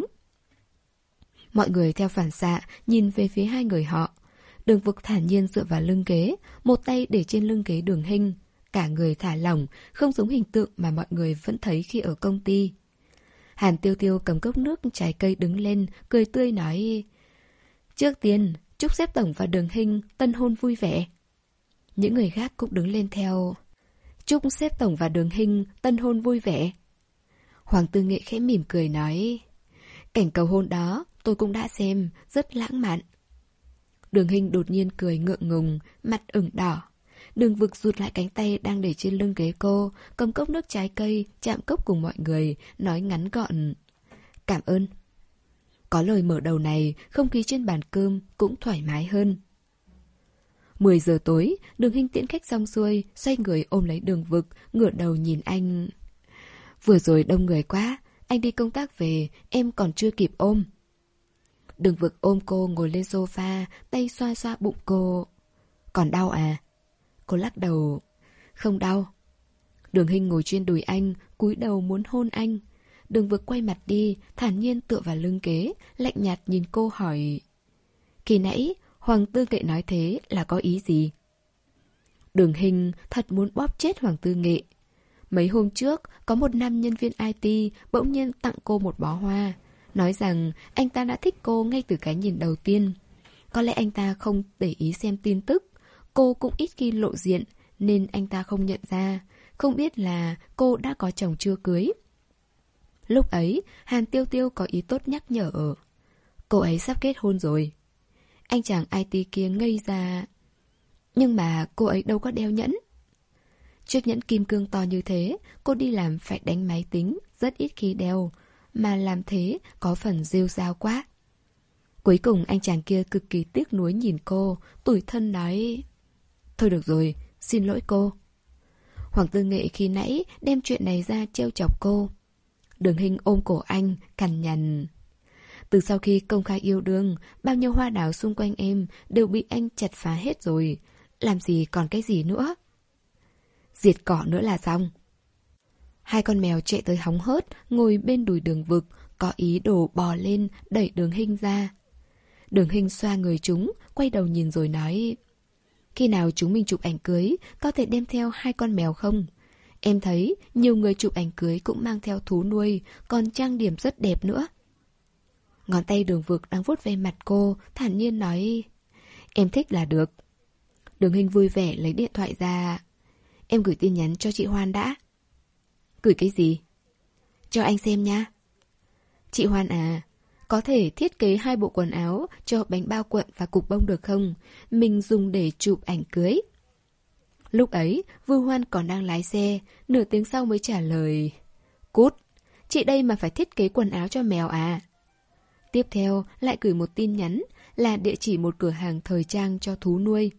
Mọi người theo phản xạ nhìn về phía hai người họ. Đường Vực thản nhiên dựa vào lưng ghế, một tay để trên lưng ghế Đường Hinh. Cả người thả lỏng, không giống hình tượng mà mọi người vẫn thấy khi ở công ty. Hàn Tiêu Tiêu cầm cốc nước trái cây đứng lên, cười tươi nói, trước tiên, chúc sếp tổng và Đường Hinh tân hôn vui vẻ. Những người khác cũng đứng lên theo, chúc sếp tổng và Đường Hinh tân hôn vui vẻ. Hoàng Tư Nghệ khẽ mỉm cười nói, cảnh cầu hôn đó tôi cũng đã xem, rất lãng mạn. Đường Hinh đột nhiên cười ngượng ngùng, mặt ửng đỏ. Đường Vực rụt lại cánh tay đang để trên lưng ghế cô, cầm cốc nước trái cây, chạm cốc cùng mọi người, nói ngắn gọn, cảm ơn. Có lời mở đầu này, không khí trên bàn cơm cũng thoải mái hơn. mười giờ tối, Đường Hinh tiễn khách xong xuôi, xoay người ôm lấy Đường Vực, ngửa đầu nhìn anh. Vừa rồi đông người quá, anh đi công tác về, em còn chưa kịp ôm. Đường Vực ôm cô ngồi lên sofa, tay xoa xoa bụng cô. Còn đau à? Cô lắc đầu. Không đau. Đường Hinh ngồi trên đùi anh, cúi đầu muốn hôn anh. Đường Vực quay mặt đi, thản nhiên tựa vào lưng ghế, lạnh nhạt nhìn cô hỏi. Khi nãy, Hoàng Tư Nghệ nói thế là có ý gì? Đường Hinh thật muốn bóp chết Hoàng Tư Nghệ. Mấy hôm trước, có một nam nhân viên i tê bỗng nhiên tặng cô một bó hoa, nói rằng anh ta đã thích cô ngay từ cái nhìn đầu tiên. Có lẽ anh ta không để ý xem tin tức, cô cũng ít khi lộ diện, nên anh ta không nhận ra, không biết là cô đã có chồng chưa cưới. Lúc ấy, Hàn Tiêu Tiêu có ý tốt nhắc nhở. Cô ấy sắp kết hôn rồi. Anh chàng i tê kia ngây ra. Nhưng mà cô ấy đâu có đeo nhẫn. Chiếc nhẫn kim cương to như thế, cô đi làm phải đánh máy tính, rất ít khi đeo, mà làm thế có phần rêu rao quá. Cuối cùng anh chàng kia cực kỳ tiếc nuối nhìn cô, tủi thân nói, thôi được rồi, xin lỗi cô. Hoàng Tư Nghệ khi nãy đem chuyện này ra trêu chọc cô. Đường Hinh ôm cổ anh, cằn nhằn. Từ sau khi công khai yêu đương, bao nhiêu hoa đào xung quanh em đều bị anh chặt phá hết rồi, làm gì còn cái gì nữa. Diệt cỏ nữa là xong. Hai con mèo chạy tới hóng hớt, ngồi bên đùi Đường Vực, có ý đồ bò lên, đẩy Đường Hinh ra. Đường Hinh xoa người chúng, quay đầu nhìn rồi nói, khi nào chúng mình chụp ảnh cưới, có thể đem theo hai con mèo không? Em thấy nhiều người chụp ảnh cưới cũng mang theo thú nuôi, còn trang điểm rất đẹp nữa. Ngón tay Đường Vực đang vuốt ve mặt cô, thản nhiên nói, em thích là được. Đường Hinh vui vẻ lấy điện thoại ra. Em gửi tin nhắn cho chị Hoan đã. Gửi cái gì? Cho anh xem nha. Chị Hoan à, Có thể thiết kế hai bộ quần áo cho bánh bao cuộn và cục bông được không? Mình dùng để chụp ảnh cưới. Lúc ấy, Vưu Hoan còn đang lái xe, nửa tiếng sau mới trả lời. Cút, chị đây mà phải thiết kế quần áo cho mèo à? Tiếp theo, lại gửi một tin nhắn là địa chỉ một cửa hàng thời trang cho thú nuôi.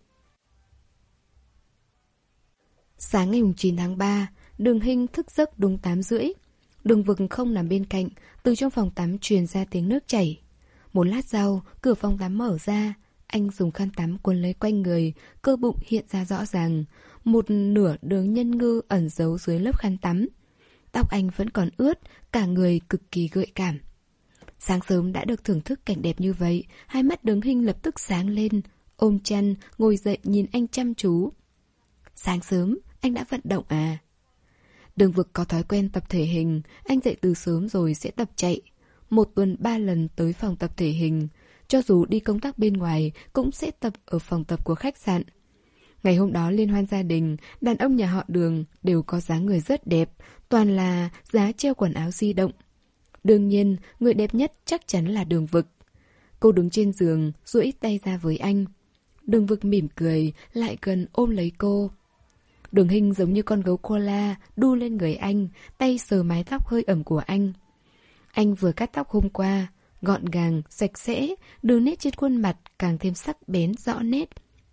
Sáng ngày chín tháng ba, Đường Hinh thức giấc đúng tám rưỡi. Đường Vực không nằm bên cạnh, từ trong phòng tắm truyền ra tiếng nước chảy. Một lát sau, cửa phòng tắm mở ra, anh dùng khăn tắm quấn lấy quanh người, cơ bụng hiện ra rõ ràng, một nửa đường nhân ngư ẩn giấu dưới lớp khăn tắm. Tóc anh vẫn còn ướt, cả người cực kỳ gợi cảm. Sáng sớm đã được thưởng thức cảnh đẹp như vậy, hai mắt Đường Hinh lập tức sáng lên, ôm chăn, ngồi dậy nhìn anh chăm chú. Sáng sớm, anh đã vận động à? Đường Vực có thói quen tập thể hình, anh dậy từ sớm rồi sẽ tập chạy. Một tuần ba lần tới phòng tập thể hình, cho dù đi công tác bên ngoài cũng sẽ tập ở phòng tập của khách sạn. Ngày hôm đó liên hoan gia đình, đàn ông nhà họ Đường đều có dáng người rất đẹp, toàn là giá treo quần áo di động. Đương nhiên, người đẹp nhất chắc chắn là Đường Vực. Cô đứng trên giường, duỗi tay ra với anh. Đường Vực mỉm cười, lại gần ôm lấy cô. Đường Hinh giống như con gấu koala, đu lên người anh, tay sờ mái tóc hơi ẩm của anh. Anh vừa cắt tóc hôm qua, gọn gàng, sạch sẽ, đường nét trên khuôn mặt càng thêm sắc bén, rõ nét.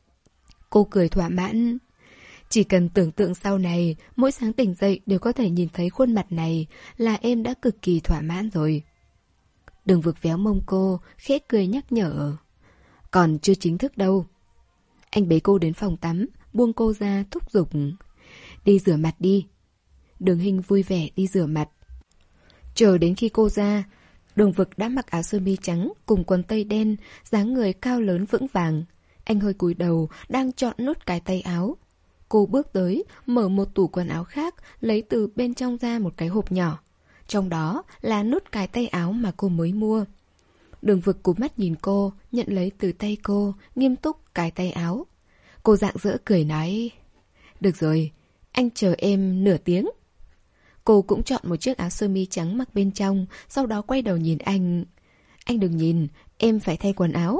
Cô cười thỏa mãn. Chỉ cần tưởng tượng sau này, mỗi sáng tỉnh dậy đều có thể nhìn thấy khuôn mặt này là em đã cực kỳ thỏa mãn rồi. Đường Vực véo mông cô, khẽ cười nhắc nhở. Còn chưa chính thức đâu. Anh bế cô đến phòng tắm, buông cô ra thúc giục. Đi rửa mặt đi. Đường Hinh vui vẻ đi rửa mặt. Chờ đến khi cô ra, Đường Vực đã mặc áo sơ mi trắng cùng quần tây đen, dáng người cao lớn vững vàng. Anh hơi cúi đầu, đang chọn nút cái tay áo. Cô bước tới, mở một tủ quần áo khác, lấy từ bên trong ra một cái hộp nhỏ. Trong đó là nút cái tay áo mà cô mới mua. Đường Vực cúi mắt nhìn cô, nhận lấy từ tay cô, nghiêm túc cái tay áo. Cô rạng rỡ cười nói, được rồi, anh chờ em nửa tiếng. Cô cũng chọn một chiếc áo sơ mi trắng mặc bên trong, sau đó quay đầu nhìn anh. Anh đừng nhìn, em phải thay quần áo.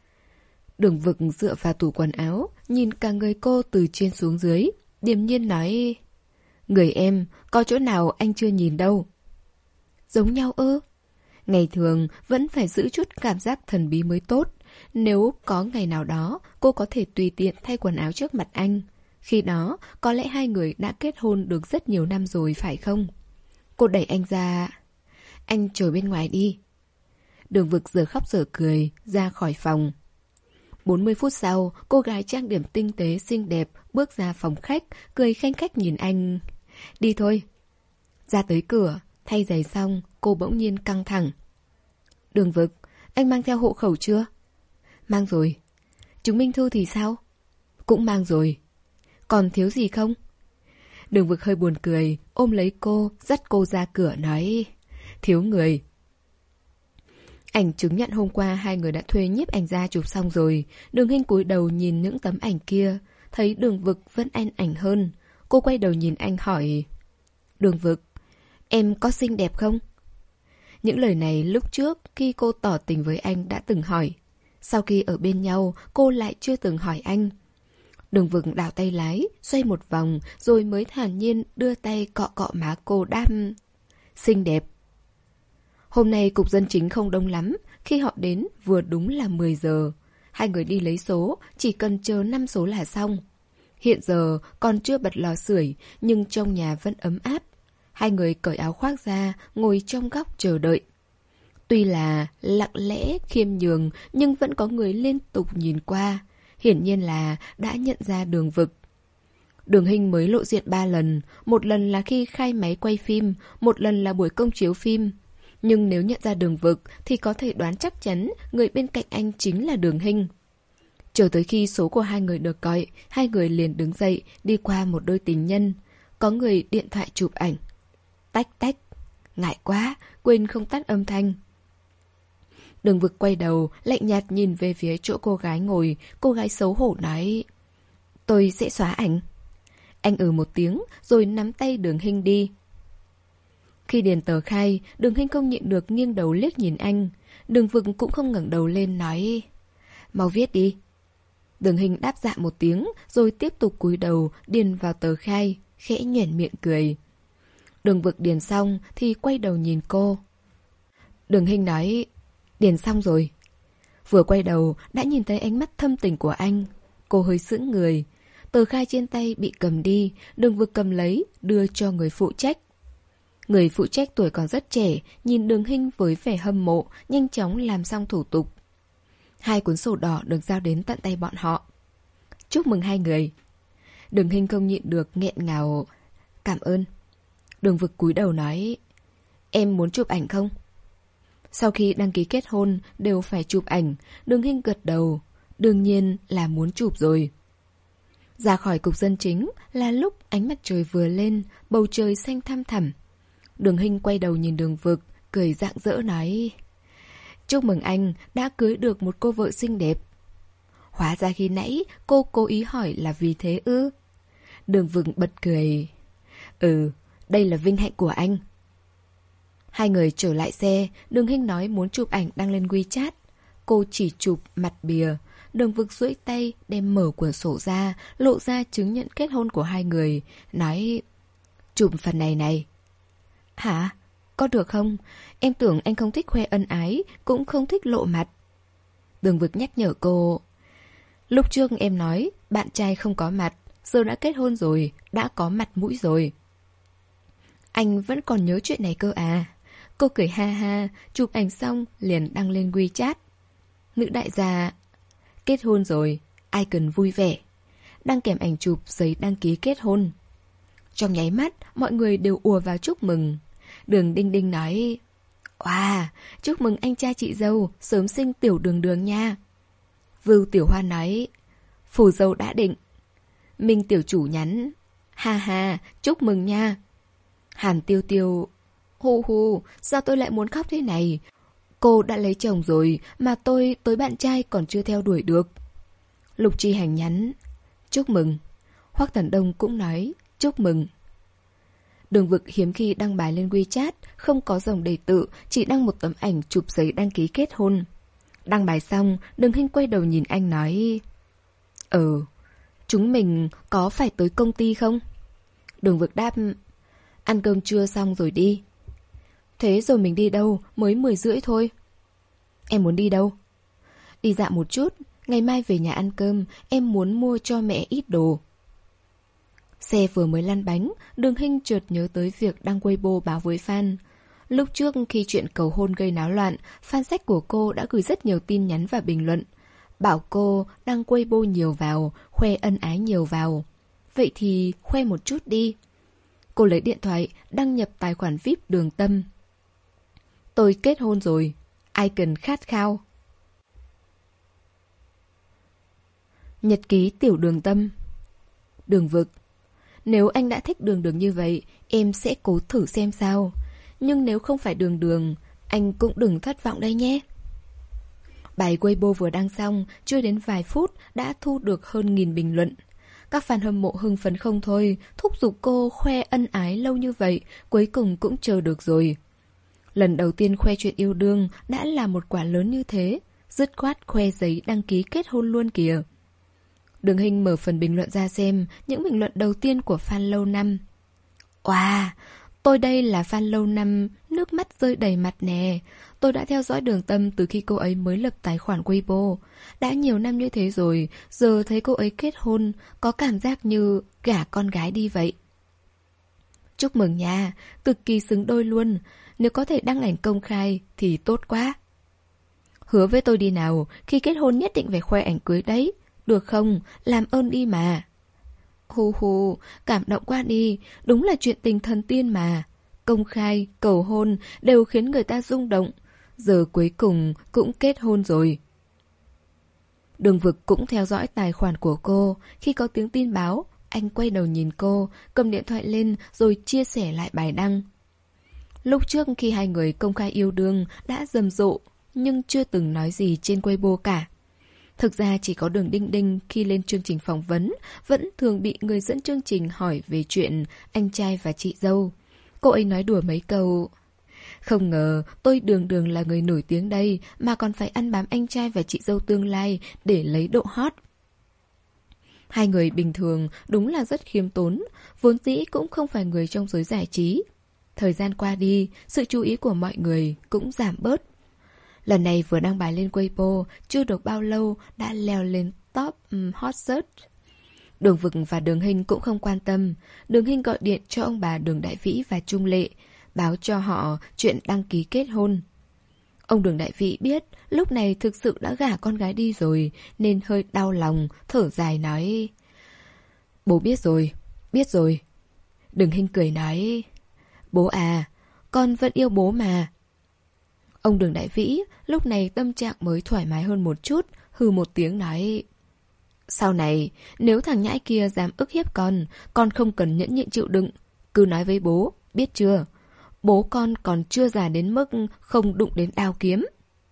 Đường Vực dựa vào tủ quần áo, nhìn cả người cô từ trên xuống dưới, điềm nhiên nói, người em, có chỗ nào anh chưa nhìn đâu. Giống nhau ư? Ngày thường vẫn phải giữ chút cảm giác thần bí mới tốt. Nếu có ngày nào đó, cô có thể tùy tiện thay quần áo trước mặt anh. Khi đó, có lẽ hai người đã kết hôn được rất nhiều năm rồi phải không? Cô đẩy anh ra. Anh chờ bên ngoài đi. Đường Vực giờ khóc giờ cười, ra khỏi phòng. bốn mươi phút sau, cô gái trang điểm tinh tế xinh đẹp bước ra phòng khách, cười khanh khách nhìn anh. Đi thôi. Ra tới cửa, thay giày xong, cô bỗng nhiên căng thẳng. Đường Vực, anh mang theo hộ khẩu chưa? Mang rồi. Chứng minh thư thì sao? Cũng mang rồi. Còn thiếu gì không? Đường Vực hơi buồn cười, ôm lấy cô, dắt cô ra cửa nói, thiếu người. Ảnh chứng nhận hôm qua hai người đã thuê nhiếp ảnh gia chụp xong rồi. Đường Hinh cúi đầu nhìn những tấm ảnh kia, thấy Đường Vực vẫn ăn ảnh hơn. Cô quay đầu nhìn anh hỏi, Đường Vực, em có xinh đẹp không? Những lời này lúc trước khi cô tỏ tình với anh đã từng hỏi. Sau khi ở bên nhau, cô lại chưa từng hỏi anh. Đường Vực đảo tay lái, xoay một vòng, rồi mới thản nhiên đưa tay cọ cọ má cô đáp, xinh đẹp. Hôm nay cục dân chính không đông lắm, khi họ đến vừa đúng là mười giờ. Hai người đi lấy số, chỉ cần chờ năm số là xong. Hiện giờ còn chưa bật lò sưởi, nhưng trong nhà vẫn ấm áp. Hai người cởi áo khoác ra, ngồi trong góc chờ đợi. Tuy là lặng lẽ, khiêm nhường, nhưng vẫn có người liên tục nhìn qua. Hiển nhiên là đã nhận ra Đường Vực. Đường Hinh mới lộ diện ba lần, một lần là khi khai máy quay phim, một lần là buổi công chiếu phim. Nhưng nếu nhận ra Đường Vực thì có thể đoán chắc chắn người bên cạnh anh chính là Đường Hinh. Chờ tới khi số của hai người được gọi, hai người liền đứng dậy đi qua một đôi tình nhân. Có người điện thoại chụp ảnh. Tách tách. Ngại quá, quên không tắt âm thanh. Đường Vực quay đầu, lạnh nhạt nhìn về phía chỗ cô gái ngồi. Cô gái xấu hổ nói, tôi sẽ xóa ảnh. Anh ừ một tiếng rồi nắm tay Đường Hinh đi. Khi điền tờ khai, Đường Hinh không nhịn được nghiêng đầu liếc nhìn anh. Đường Vực cũng không ngẩng đầu lên nói: Mau viết đi. Đường Hình đáp dạ một tiếng, rồi tiếp tục cúi đầu điền vào tờ khai, khẽ nhoẻn miệng cười. Đường Vực điền xong thì quay đầu nhìn cô. Đường Hình nói: Điền xong rồi. Vừa quay đầu đã nhìn thấy ánh mắt thâm tình của anh. Cô hơi sững người. Tờ khai trên tay bị cầm đi, Đường Vực cầm lấy, đưa cho người phụ trách. Người phụ trách tuổi còn rất trẻ, nhìn Đường Hình với vẻ hâm mộ, nhanh chóng làm xong thủ tục. Hai cuốn sổ đỏ được giao đến tận tay bọn họ. Chúc mừng hai người. Đường Hình không nhịn được nghẹn ngào: Cảm ơn. Đường Vực cúi đầu nói: Em muốn chụp ảnh không? Sau khi đăng ký kết hôn đều phải chụp ảnh. Đường Hình gật đầu. Đương nhiên là muốn chụp rồi. Ra khỏi cục dân chính là lúc ánh mặt trời vừa lên, bầu trời xanh thăm thẳm. Đường Hình quay đầu nhìn Đường Vực, cười rạng rỡ nói: Chúc mừng anh đã cưới được một cô vợ xinh đẹp. Hóa ra khi nãy cô cố ý hỏi là vì thế ư? Đường Vực bật cười: Ừ, đây là vinh hạnh của anh. Hai người trở lại xe, Đường Hình nói muốn chụp ảnh đăng lên WeChat. Cô chỉ chụp mặt bìa. Đường Vực duỗi tay đem mở quyển sổ ra, lộ ra chứng nhận kết hôn của hai người, nói: Chụp phần này này. Hả? Có được không? Em tưởng anh không thích khoe ân ái, cũng không thích lộ mặt. Đường Vực nhắc nhở cô: Lúc trước em nói bạn trai không có mặt, giờ đã kết hôn rồi, đã có mặt mũi rồi. Anh vẫn còn nhớ chuyện này cơ à? Cô cười ha ha, chụp ảnh xong liền đăng lên WeChat. Nữ đại gia: Kết hôn rồi, ai cần vui vẻ. Đăng kèm ảnh chụp giấy đăng ký kết hôn. Trong nháy mắt, mọi người đều ùa vào chúc mừng. Đường Đinh Đinh nói: Wow, chúc mừng anh trai chị dâu sớm sinh tiểu Đường Đường nha. Vưu Tiểu Hoa nói: Phù dâu đã định. Minh tiểu chủ nhắn: Ha ha, chúc mừng nha. Hàn Tiêu Tiêu: Hù hù, sao tôi lại muốn khóc thế này? Cô đã lấy chồng rồi mà tôi tới bạn trai còn chưa theo đuổi được. Lục Chi Hành nhắn: Chúc mừng. Hoắc Thần Đông cũng nói: Chúc mừng. Đường Vực hiếm khi đăng bài lên WeChat, không có dòng đề tự, chỉ đăng một tấm ảnh chụp giấy đăng ký kết hôn. Đăng bài xong, Đường Hình quay đầu nhìn anh nói: Ừ, chúng mình có phải tới công ty không? Đường Vực đáp: Ăn cơm trưa xong rồi đi. Thế rồi mình đi đâu? Mới mười rưỡi thôi. Em muốn đi đâu? Đi dạo một chút, ngày mai về nhà ăn cơm, em muốn mua cho mẹ ít đồ. Xe vừa mới lăn bánh, Đường Hình chợt nhớ tới việc đăng Weibo báo với fan. Lúc trước khi chuyện cầu hôn gây náo loạn, fan sách của cô đã gửi rất nhiều tin nhắn và bình luận, bảo cô đăng Weibo nhiều vào, khoe ân ái nhiều vào. Vậy thì khoe một chút đi. Cô lấy điện thoại, đăng nhập tài khoản vi ai pi Đường Tâm. Tôi kết hôn rồi, ai cần khát khao. Nhật ký tiểu Đường Tâm. Đường Vực: Nếu anh đã thích Đường Đường như vậy, em sẽ cố thử xem sao. Nhưng nếu không phải Đường Đường, anh cũng đừng thất vọng đây nhé. Bài Weibo vừa đăng xong, chưa đến vài phút đã thu được hơn nghìn bình luận. Các fan hâm mộ hưng phấn không thôi, thúc giục cô khoe ân ái lâu như vậy, cuối cùng cũng chờ được rồi. Lần đầu tiên khoe chuyện yêu đương đã là một quả lớn như thế, dứt khoát khoe giấy đăng ký kết hôn luôn kìa. Đường Hình mở phần bình luận ra xem những bình luận đầu tiên của fan lâu năm. Wow, tôi đây là fan lâu năm, nước mắt rơi đầy mặt nè. Tôi đã theo dõi Đường Tâm từ khi cô ấy mới lập tài khoản Weibo. Đã nhiều năm như thế rồi, giờ thấy cô ấy kết hôn, có cảm giác như gả con gái đi vậy. Chúc mừng nha, cực kỳ xứng đôi luôn. Nếu có thể đăng ảnh công khai thì tốt quá. Hứa với tôi đi nào, khi kết hôn nhất định phải khoe ảnh cưới đấy. Được không? Làm ơn đi mà. Hù hù, cảm động quá đi. Đúng là chuyện tình thần tiên mà. Công khai, cầu hôn đều khiến người ta rung động. Giờ cuối cùng cũng kết hôn rồi. Đường Vực cũng theo dõi tài khoản của cô. Khi có tiếng tin báo, anh quay đầu nhìn cô, cầm điện thoại lên rồi chia sẻ lại bài đăng. Lúc trước khi hai người công khai yêu đương đã rầm rộ, nhưng chưa từng nói gì trên Weibo cả. Thực ra chỉ có Đường Đinh Đinh khi lên chương trình phỏng vấn vẫn thường bị người dẫn chương trình hỏi về chuyện anh trai và chị dâu. Cô ấy nói đùa mấy câu: Không ngờ tôi đường đường là người nổi tiếng đây mà còn phải ăn bám anh trai và chị dâu tương lai để lấy độ hot. Hai người bình thường đúng là rất khiêm tốn, vốn dĩ cũng không phải người trong giới giải trí. Thời gian qua đi, sự chú ý của mọi người cũng giảm bớt. Lần này vừa đăng bài lên Weibo, chưa được bao lâu đã leo lên top um, hot search. Đường Vực và Đường Hinh cũng không quan tâm. Đường Hinh gọi điện cho ông bà Đường Đại Vĩ và Trung Lệ, báo cho họ chuyện đăng ký kết hôn. Ông Đường Đại Vĩ biết lúc này thực sự đã gả con gái đi rồi, nên hơi đau lòng, thở dài nói: Bố biết rồi, biết rồi. Đường Hinh cười nói: Bố à, con vẫn yêu bố mà. Ông Đường Đại Vĩ lúc này tâm trạng mới thoải mái hơn một chút, hừ một tiếng nói: Sau này, nếu thằng nhãi kia dám ức hiếp con, con không cần nhẫn nhịn chịu đựng. Cứ nói với bố, biết chưa? Bố con còn chưa già đến mức không đụng đến đao kiếm.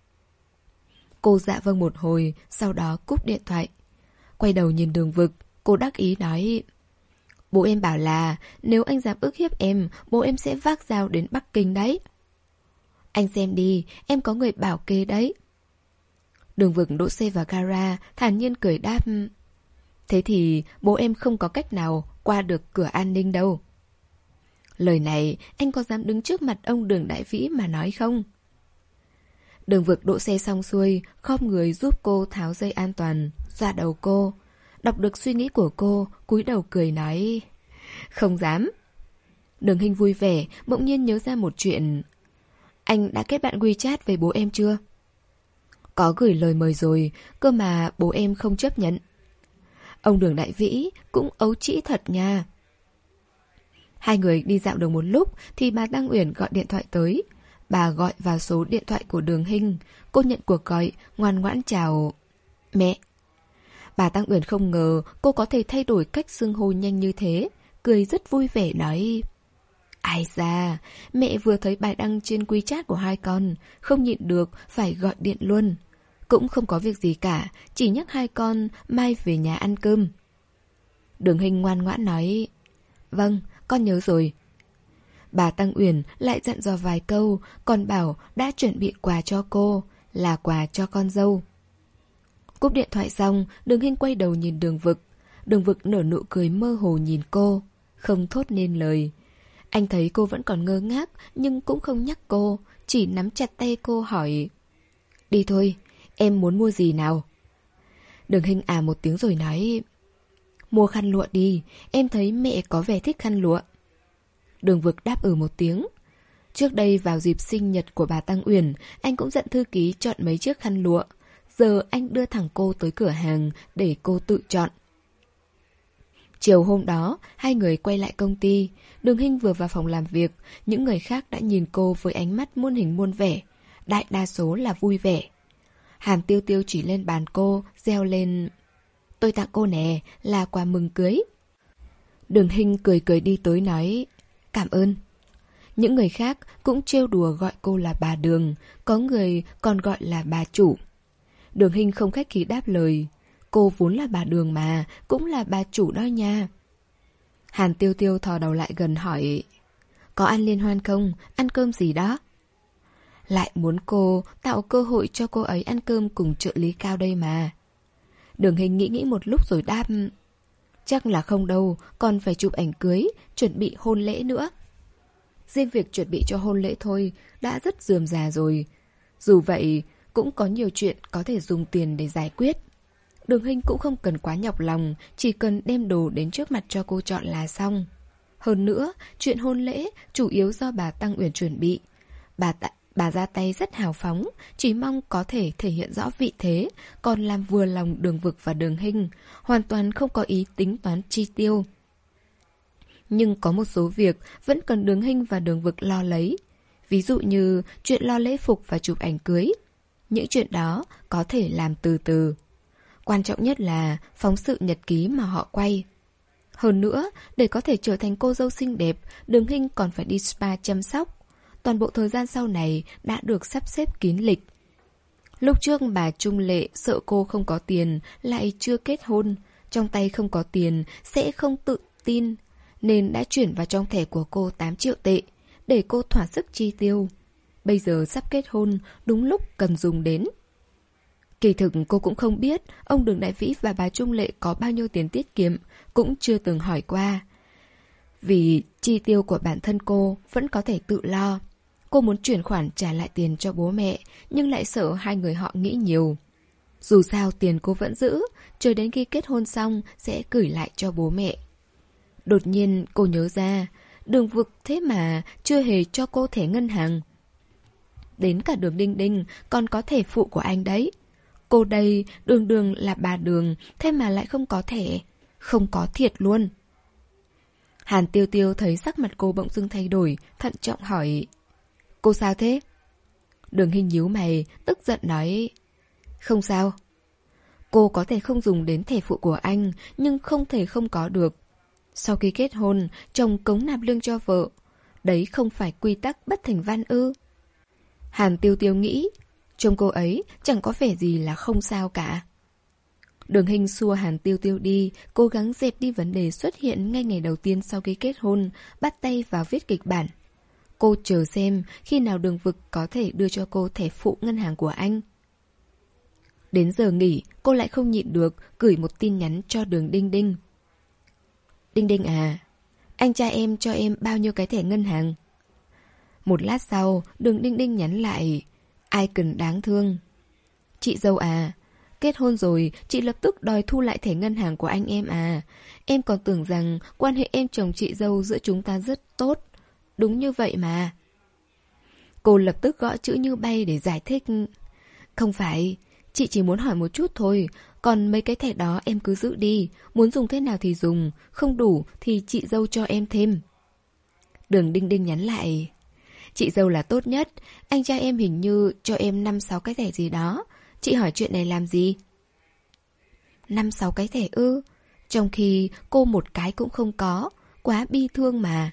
Cô dạ vâng một hồi, sau đó cúp điện thoại. Quay đầu nhìn Đường Vực, cô đắc ý nói: Bố em bảo là nếu anh dám ức hiếp em, bố em sẽ vác dao đến Bắc Kinh đấy. Anh xem đi, em có người bảo kê đấy. Đường Vực đỗ xe vào gara, thản nhiên cười đáp: Thế thì bố em không có cách nào qua được cửa an ninh đâu. Lời này anh có dám đứng trước mặt ông Đường Đại Vĩ mà nói không? Đường Vực đỗ xe xong xuôi, khom người giúp cô tháo dây an toàn, xoa đầu cô. Đọc được suy nghĩ của cô, cúi đầu cười nói: Không dám. Đường Hinh vui vẻ, bỗng nhiên nhớ ra một chuyện. Anh đã kết bạn WeChat với bố em chưa? Có gửi lời mời rồi, cơ mà bố em không chấp nhận. Ông Đường Đại Vĩ cũng ấu trĩ thật nha. Hai người đi dạo được một lúc thì bà Tăng Uyển gọi điện thoại tới. Bà gọi vào số điện thoại của Đường Hinh. Cô nhận cuộc gọi, ngoan ngoãn chào: Mẹ. Bà Tăng Uyển không ngờ cô có thể thay đổi cách xưng hô nhanh như thế, cười rất vui vẻ nói: Ai da, mẹ vừa thấy bài đăng trên WeChat của hai con, không nhịn được phải gọi điện luôn. Cũng không có việc gì cả, chỉ nhắc hai con mai về nhà ăn cơm. Đường Hinh ngoan ngoãn nói: Vâng, con nhớ rồi. Bà Tăng Uyển lại dặn dò vài câu, còn bảo đã chuẩn bị quà cho cô, là quà cho con dâu. Cúp điện thoại xong, Đường Hinh quay đầu nhìn Đường Vực. Đường Vực nở nụ cười mơ hồ nhìn cô, không thốt nên lời. Anh thấy cô vẫn còn ngơ ngác, nhưng cũng không nhắc cô, chỉ nắm chặt tay cô hỏi: Đi thôi, em muốn mua gì nào? Đường Hinh à một tiếng rồi nói: Mua khăn lụa đi, em thấy mẹ có vẻ thích khăn lụa. Đường Vực đáp ừ một tiếng. Trước đây vào dịp sinh nhật của bà Tăng Uyển, anh cũng dặn thư ký chọn mấy chiếc khăn lụa. Giờ anh đưa thẳng cô tới cửa hàng để cô tự chọn. Chiều hôm đó, hai người quay lại công ty. Đường Hinh vừa vào phòng làm việc, những người khác đã nhìn cô với ánh mắt muôn hình muôn vẻ. Đại đa số là vui vẻ. Hàn Tiêu Tiêu chỉ lên bàn cô, reo lên: Tôi tặng cô nè, là quà mừng cưới. Đường Hinh cười cười đi tới nói: Cảm ơn. Những người khác cũng trêu đùa gọi cô là bà Đường, có người còn gọi là bà chủ. Đường Hinh không khách khí đáp lời: Cô vốn là bà Đường mà, cũng là bà chủ đó nha. Hàn Tiêu Tiêu thò đầu lại gần hỏi: Có ăn liên hoan không? Ăn cơm gì đó? Lại muốn cô tạo cơ hội cho cô ấy ăn cơm cùng trợ lý Cao đây mà. Đường Hinh nghĩ nghĩ một lúc rồi đáp: Chắc là không đâu, còn phải chụp ảnh cưới, chuẩn bị hôn lễ nữa. Riêng việc chuẩn bị cho hôn lễ thôi đã rất rườm rà rồi. Dù vậy, cũng có nhiều chuyện có thể dùng tiền để giải quyết. Đường Hinh cũng không cần quá nhọc lòng, chỉ cần đem đồ đến trước mặt cho cô chọn là xong. Hơn nữa, chuyện hôn lễ chủ yếu do bà Tăng Uyển chuẩn bị. Bà, ta, bà ra tay rất hào phóng, chỉ mong có thể thể hiện rõ vị thế, còn làm vừa lòng Đường Vực và Đường Hinh, hoàn toàn không có ý tính toán chi tiêu. Nhưng có một số việc vẫn cần Đường Hinh và Đường Vực lo lấy. Ví dụ như chuyện lo lễ phục và chụp ảnh cưới. Những chuyện đó có thể làm từ từ. Quan trọng nhất là phóng sự nhật ký mà họ quay. Hơn nữa, để có thể trở thành cô dâu xinh đẹp, Đường Hinh còn phải đi spa chăm sóc. Toàn bộ thời gian sau này đã được sắp xếp kín lịch. Lúc trước bà Trung Lệ sợ cô không có tiền, lại chưa kết hôn, trong tay không có tiền, sẽ không tự tin, nên đã chuyển vào trong thẻ của cô tám triệu tệ, để cô thỏa sức chi tiêu. bây giờ sắp kết hôn, đúng lúc cần dùng đến. Kỳ thực cô cũng không biết ông Đường Đại Vĩ và bà Trung Lệ có bao nhiêu tiền tiết kiệm, cũng chưa từng hỏi qua. Vì chi tiêu của bản thân cô vẫn có thể tự lo. Cô muốn chuyển khoản trả lại tiền cho bố mẹ, nhưng lại sợ hai người họ nghĩ nhiều. Dù sao tiền cô vẫn giữ, chờ đến khi kết hôn xong sẽ gửi lại cho bố mẹ. Đột nhiên cô nhớ ra, Đường Vực thế mà chưa hề cho cô thẻ ngân hàng. Đến cả Đường Đinh Đinh còn có thẻ phụ của anh đấy. Cô đây đường đường là bà Đường, thế mà lại không có thẻ. Không có thiệt luôn. Hàn Tiêu Tiêu thấy sắc mặt cô bỗng dưng thay đổi, thận trọng hỏi: Cô sao thế? Đường Hinh nhíu mày, tức giận nói: Không sao. Cô có thể không dùng đến thẻ phụ của anh, nhưng không thể không có được. Sau khi kết hôn, chồng cống nạp lương cho vợ. Đấy không phải quy tắc bất thành văn ư? Hàn Tiêu Tiêu nghĩ, trông cô ấy chẳng có vẻ gì là không sao cả. Đường Hinh xua Hàn Tiêu Tiêu đi, cố gắng dẹp đi vấn đề xuất hiện ngay ngày đầu tiên sau khi kết hôn, bắt tay vào viết kịch bản. Cô chờ xem khi nào Đường Vực có thể đưa cho cô thẻ phụ ngân hàng của anh. Đến giờ nghỉ, cô lại không nhịn được, gửi một tin nhắn cho Đường Đinh Đinh. Đinh Đinh à, anh trai em cho em bao nhiêu cái thẻ ngân hàng? Một lát sau, Đường Đinh Đinh nhắn lại: Ai cần đáng thương. Chị dâu à, kết hôn rồi, chị lập tức đòi thu lại thẻ ngân hàng của anh em à. Em còn tưởng rằng quan hệ em chồng chị dâu giữa chúng ta rất tốt. Đúng như vậy mà. Cô lập tức gõ chữ như bay để giải thích. Không phải, chị chỉ muốn hỏi một chút thôi. Còn mấy cái thẻ đó em cứ giữ đi. Muốn dùng thế nào thì dùng, không đủ thì chị dâu cho em thêm. Đường Đinh Đinh nhắn lại: Chị dâu là tốt nhất. Anh trai em hình như cho em năm sáu cái thẻ gì đó. Chị hỏi chuyện này làm gì? Năm sáu cái thẻ ư? Trong khi cô một cái cũng không có. Quá bi thương mà.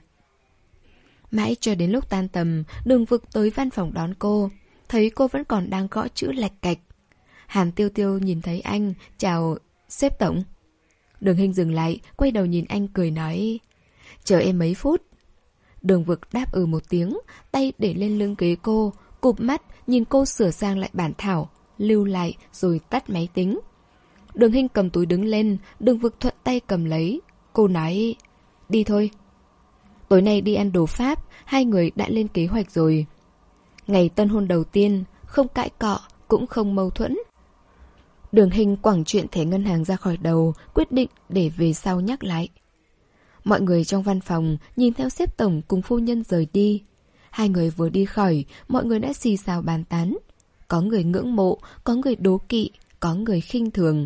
Mãi cho đến lúc tan tầm, Đường Vực tới văn phòng đón cô. Thấy cô vẫn còn đang gõ chữ lạch cạch. Hàn Tiêu Tiêu nhìn thấy anh, chào: Sếp tổng. Đường Hinh dừng lại, quay đầu nhìn anh cười nói: Chờ em mấy phút. Đường Vực đáp ừ một tiếng, tay để lên lưng ghế cô, cụp mắt nhìn cô sửa sang lại bản thảo, lưu lại rồi tắt máy tính. Đường Hinh cầm túi đứng lên, Đường Vực thuận tay cầm lấy. Cô nói: Đi thôi. Tối nay đi ăn đồ Pháp, hai người đã lên kế hoạch rồi. Ngày tân hôn đầu tiên, không cãi cọ, cũng không mâu thuẫn. Đường Hinh quẳng chuyện thẻ ngân hàng ra khỏi đầu, quyết định để về sau nhắc lại. Mọi người trong văn phòng nhìn theo sếp tổng cùng phu nhân rời đi. Hai người vừa đi khỏi, mọi người đã xì xào bàn tán. Có người ngưỡng mộ, có người đố kỵ, có người khinh thường.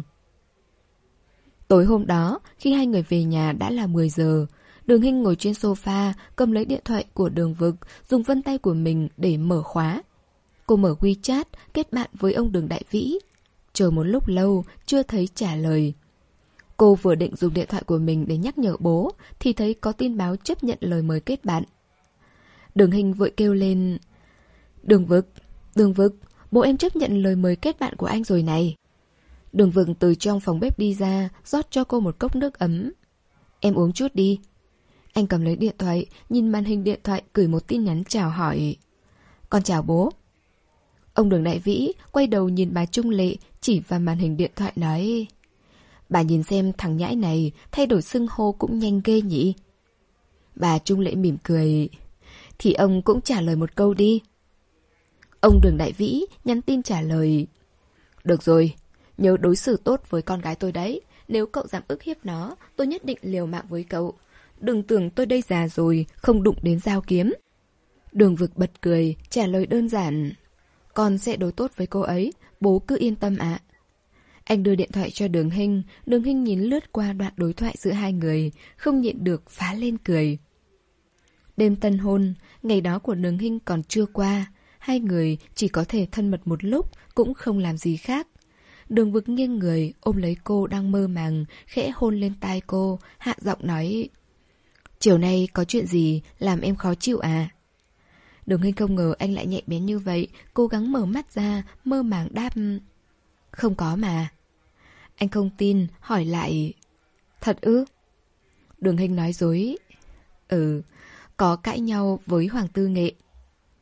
Tối hôm đó, khi hai người về nhà đã là mười giờ. Đường Hinh ngồi trên sofa, cầm lấy điện thoại của Đường Vực, dùng vân tay của mình để mở khóa. Cô mở WeChat, kết bạn với ông Đường Đại Vĩ. Chờ một lúc lâu, chưa thấy trả lời. Cô vừa định dùng điện thoại của mình để nhắc nhở bố, thì thấy có tin báo chấp nhận lời mời kết bạn. Đường Hinh vội kêu lên: Đường Vực, Đường Vực, bố em chấp nhận lời mời kết bạn của anh rồi này. Đường Vực từ trong phòng bếp đi ra, rót cho cô một cốc nước ấm. Em uống chút đi. Anh cầm lấy điện thoại, nhìn màn hình điện thoại, gửi một tin nhắn chào hỏi: Con chào bố. Ông Đường Đại Vĩ quay đầu nhìn bà Trung Lệ, chỉ vào màn hình điện thoại nói: Bà nhìn xem thằng nhãi này thay đổi xưng hô cũng nhanh ghê nhỉ. Bà Trung Lệ mỉm cười: Thì ông cũng trả lời một câu đi. Ông Đường Đại Vĩ nhắn tin trả lời: Được rồi, nhớ đối xử tốt với con gái tôi đấy. Nếu cậu dám ức hiếp nó, tôi nhất định liều mạng với cậu. Đừng tưởng tôi đây già rồi, không đụng đến dao kiếm. Đường Vực bật cười, trả lời đơn giản: Con sẽ đối tốt với cô ấy, bố cứ yên tâm ạ. Anh đưa điện thoại cho Đường Hinh. Đường Hinh nhìn lướt qua đoạn đối thoại giữa hai người, không nhịn được phá lên cười. Đêm tân hôn, ngày đó của Đường Hinh còn chưa qua. Hai người chỉ có thể thân mật một lúc, cũng không làm gì khác. Đường Vực nghiêng người, ôm lấy cô đang mơ màng, khẽ hôn lên tai cô, hạ giọng nói: Chiều nay có chuyện gì làm em khó chịu à? Đường Hinh không ngờ anh lại nhạy bén như vậy, cố gắng mở mắt ra, mơ màng đáp: Không có mà. Anh không tin, hỏi lại: Thật ư? Đường Hinh nói dối: Ừ, có cãi nhau với Hoàng Tư Nghệ.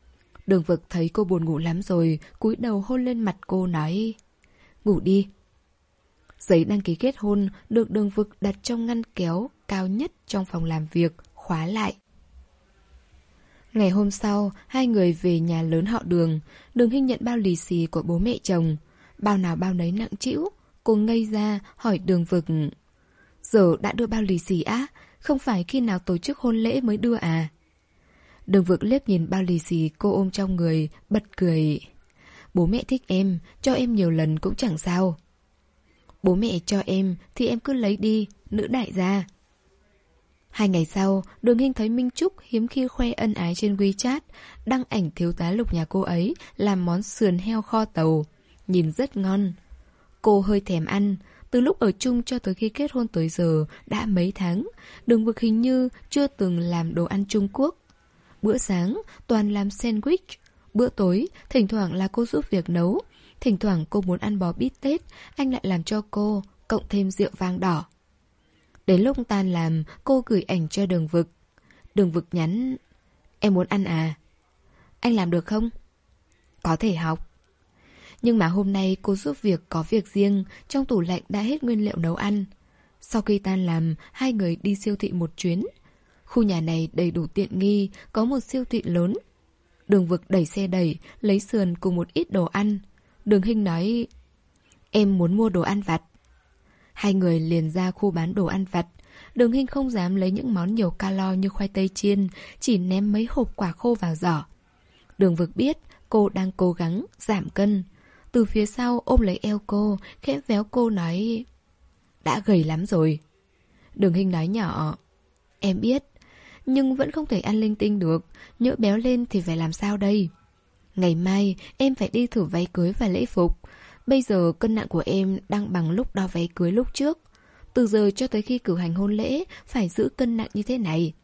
Đường Vực thấy cô buồn ngủ lắm rồi, cúi đầu hôn lên mặt cô nói: ngủ đi. Giấy đăng ký kết hôn được Đường Vực đặt trong ngăn kéo cao nhất trong phòng làm việc, khóa lại. Ngày hôm sau, hai người về nhà lớn họ Đường. Đường Hinh nhận bao lì xì của bố mẹ chồng. Bao nào bao nấy nặng trĩu. Cô ngây ra hỏi Đường Vực: giờ đã đưa bao lì xì á? Không phải khi nào tổ chức hôn lễ mới đưa à? Đường Vực liếc nhìn bao lì xì cô ôm trong người, bật cười: bố mẹ thích em, cho em nhiều lần cũng chẳng sao. Bố mẹ cho em thì em cứ lấy đi, nữ đại gia. Hai ngày sau, Đường Hinh thấy Minh Trúc hiếm khi khoe ân ái trên WeChat, đăng ảnh thiếu tá Lục nhà cô ấy làm món sườn heo kho tàu, nhìn rất ngon. Cô hơi thèm ăn. Từ lúc ở chung cho tới khi kết hôn tới giờ đã mấy tháng, Đường Vực hình như chưa từng làm đồ ăn Trung Quốc. Bữa sáng toàn làm sandwich, bữa tối thỉnh thoảng là cô giúp việc nấu, thỉnh thoảng cô muốn ăn bò bít tết, anh lại làm cho cô, cộng thêm rượu vang đỏ. Đến lúc tan làm, cô gửi ảnh cho Đường Vực. Đường Vực nhắn: em muốn ăn à? Anh làm được không? Có thể học. Nhưng mà hôm nay cô giúp việc có việc riêng, trong tủ lạnh đã hết nguyên liệu nấu ăn. Sau khi tan làm, hai người đi siêu thị một chuyến. Khu nhà này đầy đủ tiện nghi, có một siêu thị lớn. Đường Vực đẩy xe đẩy, lấy sườn cùng một ít đồ ăn. Đường Hinh nói: em muốn mua đồ ăn vặt. Hai người liền ra khu bán đồ ăn vặt. Đường Hinh không dám lấy những món nhiều calo như khoai tây chiên, chỉ ném mấy hộp quả khô vào giỏ. Đường Vực biết cô đang cố gắng giảm cân. Từ phía sau ôm lấy eo cô, khẽ véo cô nói: đã gầy lắm rồi. Đường Hinh nói nhỏ: em biết, nhưng vẫn không thể ăn linh tinh được. Nhỡ béo lên thì phải làm sao đây? Ngày mai em phải đi thử váy cưới và lễ phục. Bây giờ cân nặng của em đang bằng lúc đo váy cưới lúc trước. Từ giờ cho tới khi cử hành hôn lễ phải giữ cân nặng như thế này.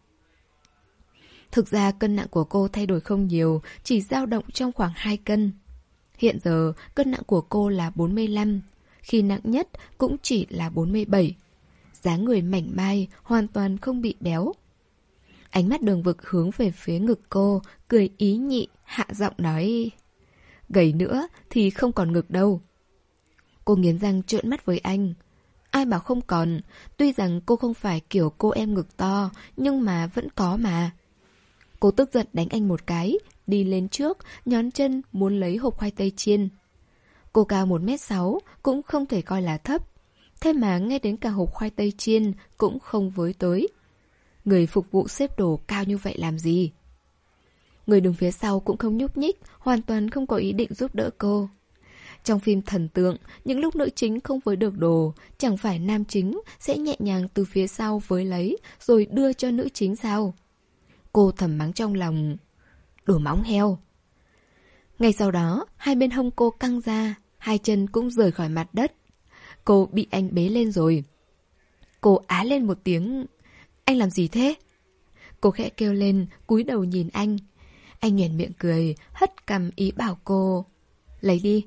Thực ra cân nặng của cô thay đổi không nhiều, chỉ dao động trong khoảng hai cân. Hiện giờ cân nặng của cô là bốn mươi lăm, khi nặng nhất cũng chỉ là bốn mươi bảy. Dáng người mảnh mai, hoàn toàn không bị béo. Ánh mắt Đường Vực hướng về phía ngực cô, cười ý nhị, hạ giọng nói: gầy nữa thì không còn ngực đâu. Cô nghiến răng trợn mắt với anh. Ai bảo không còn, tuy rằng cô không phải kiểu cô em ngực to, nhưng mà vẫn có mà. Cô tức giận đánh anh một cái, đi lên trước, nhón chân muốn lấy hộp khoai tây chiên. Cô cao một mét sáu, cũng không thể coi là thấp. Thế mà ngay đến cả hộp khoai tây chiên cũng không với tới. Người phục vụ xếp đồ cao như vậy làm gì? Người đứng phía sau cũng không nhúc nhích, hoàn toàn không có ý định giúp đỡ cô. Trong phim thần tượng, những lúc nữ chính không với được đồ, chẳng phải nam chính sẽ nhẹ nhàng từ phía sau với lấy rồi đưa cho nữ chính sao? Cô thầm mắng trong lòng: đồ móng heo. Ngay sau đó, hai bên hông cô căng ra, hai chân cũng rời khỏi mặt đất. Cô bị anh bế lên rồi. Cô á lên một tiếng: anh làm gì thế? Cô khẽ kêu lên, cúi đầu nhìn anh. Anh nhoẻn miệng cười, hất cằm ý bảo cô: lấy đi.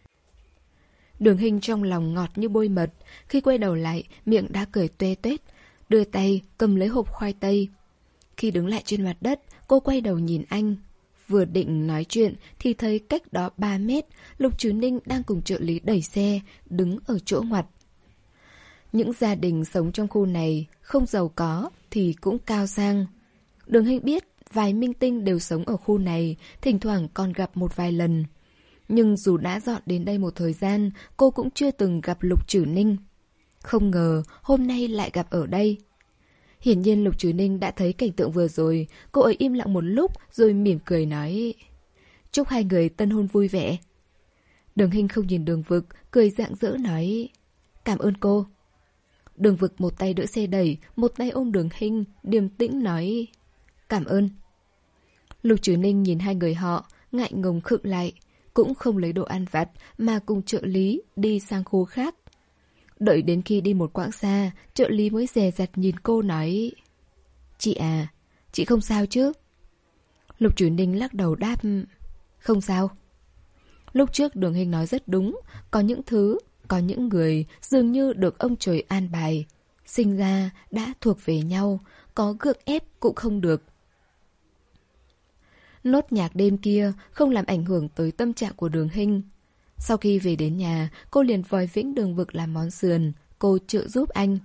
Đường Hinh trong lòng ngọt như bôi mật, khi quay đầu lại, miệng đã cười tuê tuét, đưa tay cầm lấy hộp khoai tây. Khi đứng lại trên mặt đất, cô quay đầu nhìn anh. Vừa định nói chuyện thì thấy cách đó ba mét, Lục Trứ Ninh đang cùng trợ lý đẩy xe, đứng ở chỗ ngoặt. Những gia đình sống trong khu này, không giàu có thì cũng cao sang. Đường Hinh biết vài minh tinh đều sống ở khu này, thỉnh thoảng còn gặp một vài lần. Nhưng dù đã dọn đến đây một thời gian, cô cũng chưa từng gặp Lục Trử Ninh. Không ngờ hôm nay lại gặp ở đây. Hiển nhiên Lục Trử Ninh đã thấy cảnh tượng vừa rồi. Cô ấy im lặng một lúc rồi mỉm cười nói: chúc hai người tân hôn vui vẻ. Đường Hinh không nhìn Đường Vực, cười rạng rỡ nói: cảm ơn cô. Đường Vực một tay đỡ xe đẩy, một tay ôm Đường Hinh, điềm tĩnh nói: cảm ơn. Lục Trử Ninh nhìn hai người họ, ngại ngùng khựng lại, cũng không lấy đồ ăn vặt mà cùng trợ lý đi sang khu khác. Đợi đến khi đi một quãng xa, trợ lý mới dè dặt nhìn cô nói: chị à, chị không sao chứ? Lục Trử Ninh lắc đầu đáp: không sao. Lúc trước Đường Hinh nói rất đúng, có những thứ, có những người dường như được ông trời an bài, sinh ra đã thuộc về nhau, có gượng ép cũng không được. Nốt nhạc đêm kia không làm ảnh hưởng tới tâm trạng của Đường Hinh. Sau khi về đến nhà, cô liền vòi vĩnh Đường Vực làm món sườn, cô trợ giúp anh.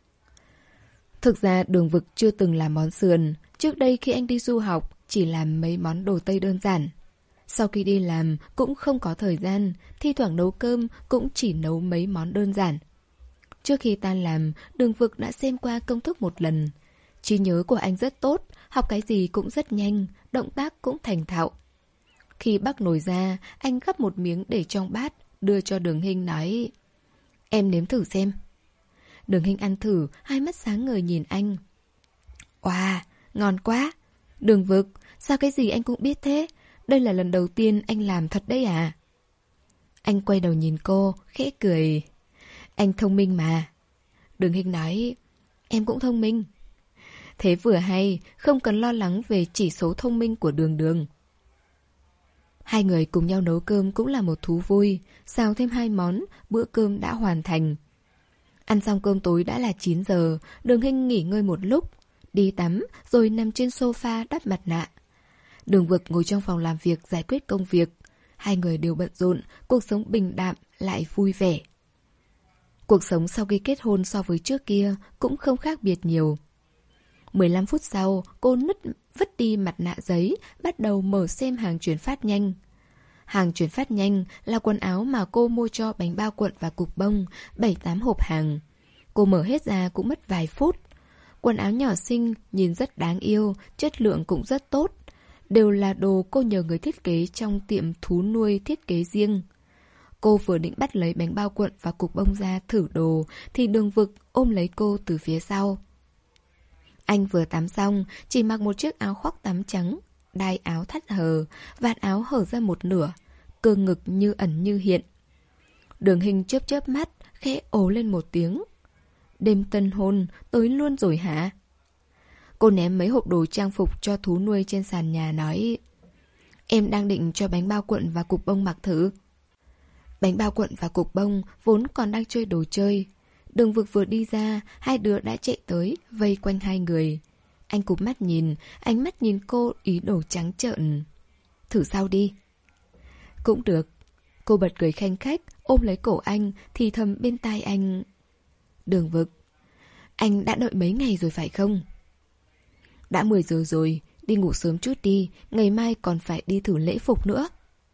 Thực ra Đường Vực chưa từng làm món sườn, trước đây khi anh đi du học chỉ làm mấy món đồ Tây đơn giản. Sau khi đi làm cũng không có thời gian, thi thoảng nấu cơm cũng chỉ nấu mấy món đơn giản. Trước khi tan làm, Đường Vực đã xem qua công thức một lần. Trí nhớ của anh rất tốt, học cái gì cũng rất nhanh, động tác cũng thành thạo. Khi bắc nồi ra, anh gắp một miếng để trong bát, đưa cho Đường Hinh nói: Em nếm thử xem. Đường Hinh ăn thử, hai mắt sáng ngời nhìn anh. Wow, ngon quá. Đường Vực, sao cái gì anh cũng biết thế? Đây là lần đầu tiên anh làm thật đấy à? Anh quay đầu nhìn cô, khẽ cười. Anh thông minh mà. Đường Hinh nói: Em cũng thông minh. Thế vừa hay, không cần lo lắng về chỉ số thông minh của Đường Đường. Hai người cùng nhau nấu cơm cũng là một thú vui. Xào thêm hai món, bữa cơm đã hoàn thành. Ăn xong cơm tối đã là chín giờ, Đường Hinh nghỉ ngơi một lúc, đi tắm rồi nằm trên sofa đắp mặt nạ. Đường Vực ngồi trong phòng làm việc giải quyết công việc. Hai người đều bận rộn, cuộc sống bình đạm lại vui vẻ. Cuộc sống sau khi kết hôn so với trước kia cũng không khác biệt nhiều. mười lăm phút sau, cô nứt vứt đi mặt nạ giấy, bắt đầu mở xem hàng chuyển phát nhanh. Hàng chuyển phát nhanh là quần áo mà cô mua cho bánh bao cuộn và cục bông, bảy tám hộp hàng. Cô mở hết ra cũng mất vài phút. Quần áo nhỏ xinh, nhìn rất đáng yêu, chất lượng cũng rất tốt. Đều là đồ cô nhờ người thiết kế trong tiệm thú nuôi thiết kế riêng. Cô vừa định bắt lấy bánh bao cuộn và cục bông ra thử đồ, thì Đường Vực ôm lấy cô từ phía sau. Anh vừa tắm xong, chỉ mặc một chiếc áo khoác tắm trắng, đai áo thắt hờ, vạt áo hở ra một nửa, cơ ngực như ẩn như hiện. Đường Hinh chớp chớp mắt, khẽ ồ lên một tiếng. Đêm tân hôn, tới luôn rồi hả? Cô ném mấy hộp đồ trang phục cho thú nuôi trên sàn nhà nói: Em đang định cho bánh bao cuộn và cục bông mặc thử. Bánh bao cuộn và cục bông vốn còn đang chơi đồ chơi. Đường Vực vừa đi ra, hai đứa đã chạy tới, vây quanh hai người. Anh cụp mắt nhìn, ánh mắt nhìn cô ý đồ trắng trợn. Thử sau đi. Cũng được. Cô bật cười khanh khách, ôm lấy cổ anh, thì thầm bên tai anh: Đường Vực, anh đã đợi mấy ngày rồi phải không? Đã mười giờ rồi, đi ngủ sớm chút đi, ngày mai còn phải đi thử lễ phục nữa.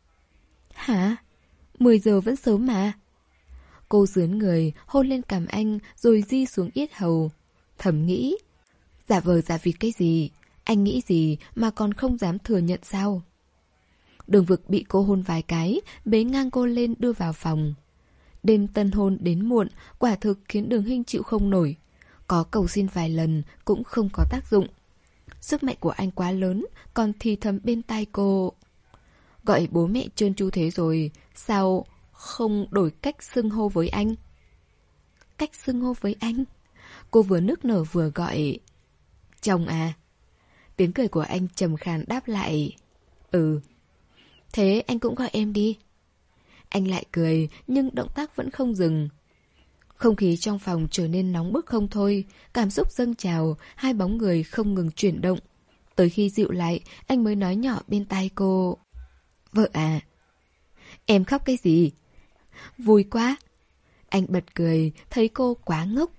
Hả? mười giờ vẫn sớm mà. Cô dướn người, hôn lên cằm anh rồi di xuống yết hầu. Thầm nghĩ, giả vờ giả vịt cái gì? Anh nghĩ gì mà còn không dám thừa nhận sao? Đường Vực bị cô hôn vài cái, bế ngang cô lên đưa vào phòng. Đêm tân hôn đến muộn, quả thực khiến Đường Hinh chịu không nổi. Có cầu xin vài lần cũng không có tác dụng. Sức mạnh của anh quá lớn, còn thì thầm bên tai cô: Gọi bố mẹ trơn tru thế rồi, sao không đổi cách xưng hô với anh? Cách xưng hô với anh? Cô vừa nức nở vừa gọi: Chồng à? Tiếng cười của anh trầm khàn đáp lại: Ừ. Thế anh cũng gọi em đi. Anh lại cười, nhưng động tác vẫn không dừng. Không khí trong phòng trở nên nóng bức không thôi, cảm xúc dâng trào, hai bóng người không ngừng chuyển động. Tới khi dịu lại, anh mới nói nhỏ bên tai cô: Vợ à. Em khóc cái gì? Vui quá. Anh bật cười, thấy cô quá ngốc.